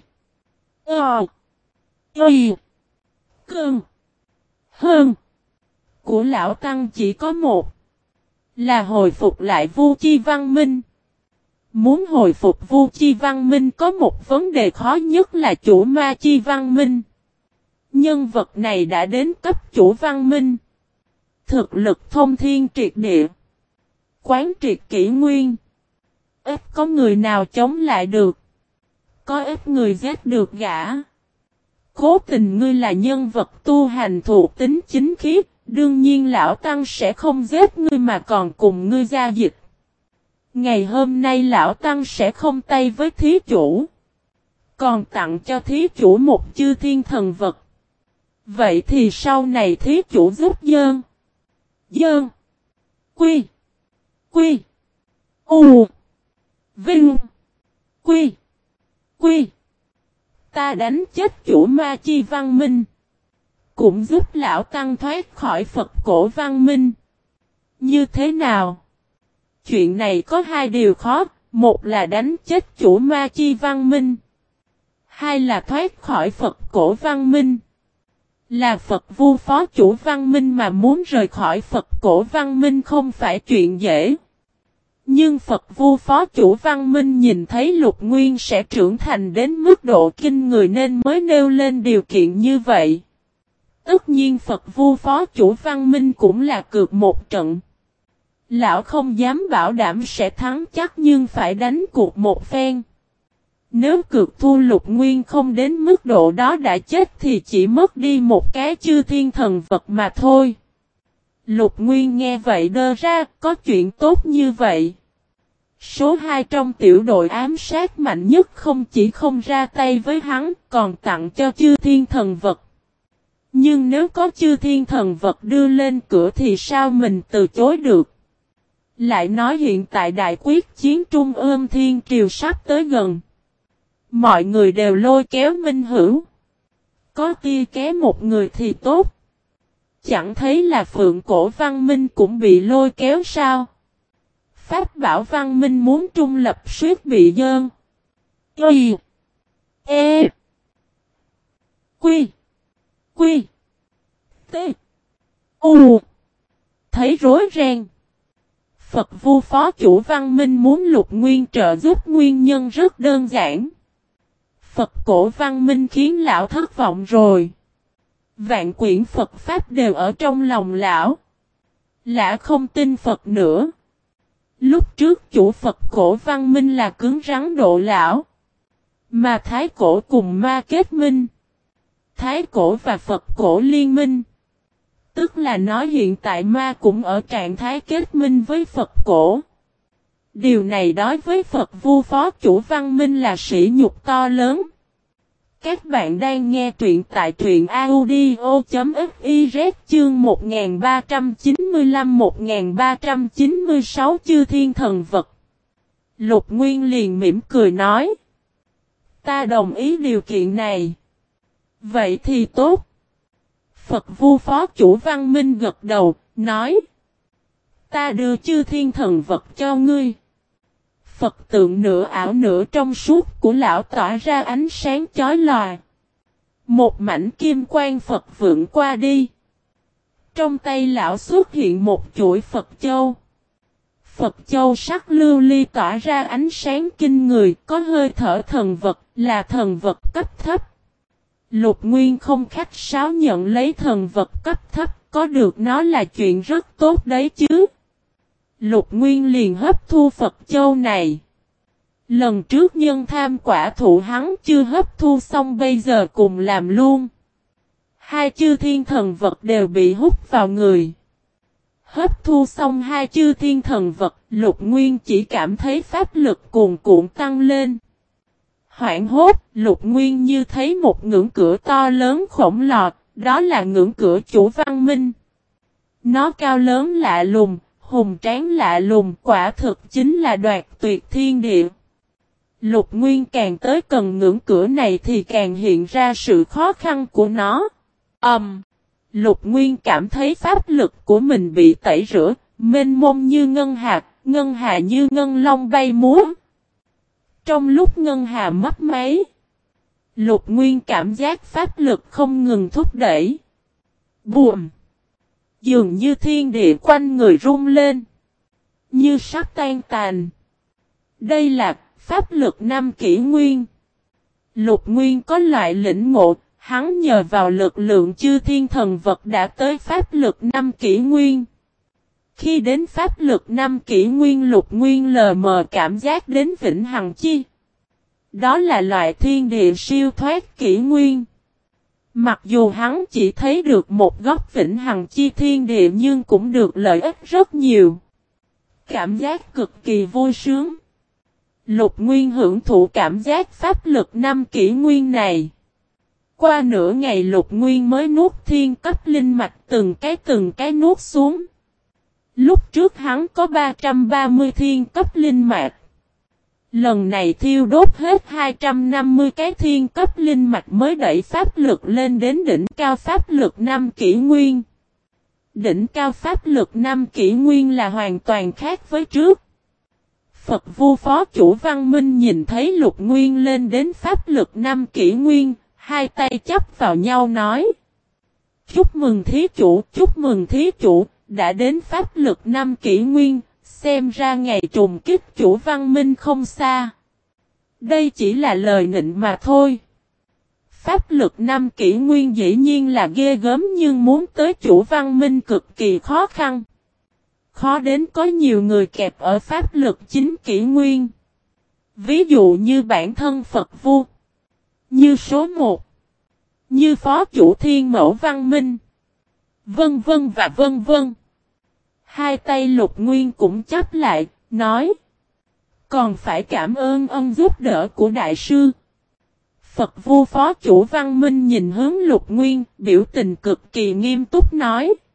Y. Cơn. Hơn. Của lão tăng chỉ có một. Là hồi phục lại Vu Chi văn minh. Muốn hồi phục Vu Chi văn minh có một vấn đề khó nhất là chủ Ma Chi văn minh. Nhân vật này đã đến cấp chủ văn minh. Thực lực thông thiên triệt địa. Quán triệt kỷ nguyên. Ít có người nào chống lại được. Có ít người giết được gã. Cố tình ngươi là nhân vật tu hành thuộc tính chính khiết. Đương nhiên lão tăng sẽ không giết ngươi mà còn cùng ngươi giao dịch. Ngày hôm nay lão tăng sẽ không tay với thí chủ. Còn tặng cho thí chủ một chư thiên thần vật. Vậy thì sau này thí chủ giúp dơn. Dơn. Quy. Quy. U. Vinh. Quy. Quy. Ta đánh chết chủ Ma Chi văn minh. Cũng giúp lão tăng thoát khỏi Phật cổ văn minh. Như thế nào? Chuyện này có hai điều khó. Một là đánh chết chủ Ma Chi văn minh. Hai là thoát khỏi Phật cổ văn minh. Là Phật Vu phó chủ văn minh mà muốn rời khỏi Phật cổ văn minh không phải chuyện dễ. Nhưng Phật Vu phó chủ văn minh nhìn thấy Lục Nguyên sẽ trưởng thành đến mức độ kinh người nên mới nêu lên điều kiện như vậy. Tất nhiên Phật Vu phó chủ văn minh cũng là cược một trận. Lão không dám bảo đảm sẽ thắng chắc nhưng phải đánh cuộc một phen. Nếu cực thu Lục Nguyên không đến mức độ đó đã chết thì chỉ mất đi một cái chư thiên thần vật mà thôi. Lục Nguyên nghe vậy đơ ra, có chuyện tốt như vậy. Số 2 trong tiểu đội ám sát mạnh nhất không chỉ không ra tay với hắn, còn tặng cho chư thiên thần vật. Nhưng nếu có chư thiên thần vật đưa lên cửa thì sao mình từ chối được? Lại nói hiện tại đại quyết chiến Trung ương Thiên Triều sắp tới gần. Mọi người đều lôi kéo Minh Hữu. Có tia ké một người thì tốt. Chẳng thấy là Phượng Cổ Văn Minh cũng bị lôi kéo sao? Pháp bảo Văn Minh muốn trung lập suýt bị dơn. Y. E. Quy. Quy. T. U. Thấy rối ren. Phật Vu Phó Chủ Văn Minh muốn Lục Nguyên trợ giúp nguyên nhân rất đơn giản. Phật Cổ Văn Minh khiến lão thất vọng rồi. Vạn quyển Phật Pháp đều ở trong lòng lão. Lã không tin Phật nữa. Lúc trước chủ Phật Cổ Văn Minh là cứng rắn độ lão. Mà Thái Cổ cùng ma kết minh. Thái Cổ và Phật Cổ liên minh. Tức là nói hiện tại ma cũng ở trạng thái kết minh với Phật Cổ. Điều này đối với Phật Vu Phó Chủ Văn Minh là sỉ nhục to lớn. Các bạn đang nghe truyện tại truyện audio.fiz chương 1395-1396 chư thiên thần vật. Lục Nguyên liền mỉm cười nói. Ta đồng ý điều kiện này. Vậy thì tốt. Phật Vu Phó Chủ Văn Minh gật đầu, nói. Ta đưa chư thiên thần vật cho ngươi. Phật tượng nửa ảo nửa trong suốt của lão tỏa ra ánh sáng chói lòa. Một mảnh kim quang Phật vượng qua đi. Trong tay lão xuất hiện một chuỗi Phật châu. Phật châu sắc lưu ly tỏa ra ánh sáng kinh người, có hơi thở thần vật, là thần vật cấp thấp. Lục Nguyên không khách sáo nhận lấy thần vật cấp thấp, có được nó là chuyện rất tốt đấy chứ. Lục Nguyên liền hấp thu Phật châu này. Lần trước nhân tham quả thụ hắn chưa hấp thu xong bây giờ cùng làm luôn. Hai chư thiên thần vật đều bị hút vào người. Hấp thu xong hai chư thiên thần vật, Lục Nguyên chỉ cảm thấy pháp lực cuồn cuộn tăng lên. Hoảng hốt, Lục Nguyên như thấy một ngưỡng cửa to lớn khổng lồ, đó là ngưỡng cửa Chủ Văn Minh. Nó cao lớn lạ lùng, hùng tráng lạ lùng, quả thực chính là đoạt tuyệt thiên địa. Lục Nguyên càng tới gần ngưỡng cửa này thì càng hiện ra sự khó khăn của nó. Lục Nguyên cảm thấy pháp lực của mình bị tẩy rửa, mênh mông như ngân hà như ngân long bay múa. Trong lúc ngân hà mấp máy, Lục Nguyên cảm giác pháp lực không ngừng thúc đẩy. Bùm! Dường như thiên địa quanh người rung lên, như sắp tan tàn. Đây là pháp lực 5 kỷ nguyên. Lục Nguyên có loại lĩnh ngộ, hắn nhờ vào lực lượng chư thiên thần vật đã tới pháp lực 5 kỷ nguyên. Khi đến pháp lực 5 kỷ nguyên, Lục Nguyên lờ mờ cảm giác đến vĩnh hằng chi. Đó là loại thiên địa siêu thoát kỷ nguyên. Mặc dù hắn chỉ thấy được một góc vĩnh hằng chi thiên địa nhưng cũng được lợi ích rất nhiều. Cảm giác cực kỳ vui sướng. Lục Nguyên hưởng thụ cảm giác pháp lực 5 kỷ nguyên này. Qua nửa ngày Lục Nguyên mới nuốt thiên cấp linh mạch từng cái nuốt xuống. Lúc trước hắn có 330 thiên cấp linh mạch. Lần này thiêu đốt hết 250 cái thiên cấp linh mạch mới đẩy pháp lực lên đến đỉnh cao pháp lực 5 kỷ nguyên. Đỉnh cao pháp lực 5 kỷ nguyên là hoàn toàn khác với trước. Phật Vu Phó Chủ Văn Minh nhìn thấy Lục Nguyên lên đến pháp lực 5 kỷ nguyên, hai tay chắp vào nhau nói. Chúc mừng thí chủ, đã đến pháp lực 5 kỷ nguyên, xem ra ngày trùng kích Chủ Văn Minh không xa. Đây chỉ là lời nịnh mà thôi. Pháp lực 5 kỷ nguyên dĩ nhiên là ghê gớm nhưng muốn tới Chủ Văn Minh cực kỳ khó khăn. Khó đến có nhiều người kẹp ở pháp lực 9 kỷ nguyên. Ví dụ như bản thân Phật Vu, như số 1, như Phó Chủ Thiên Mẫu Văn Minh, vân vân và vân vân. Hai tay Lục Nguyên cũng chắp lại, nói. Còn phải cảm ơn ân giúp đỡ của Đại sư. Phật Vu Phó Chủ Văn Minh nhìn hướng Lục Nguyên, biểu tình cực kỳ nghiêm túc nói.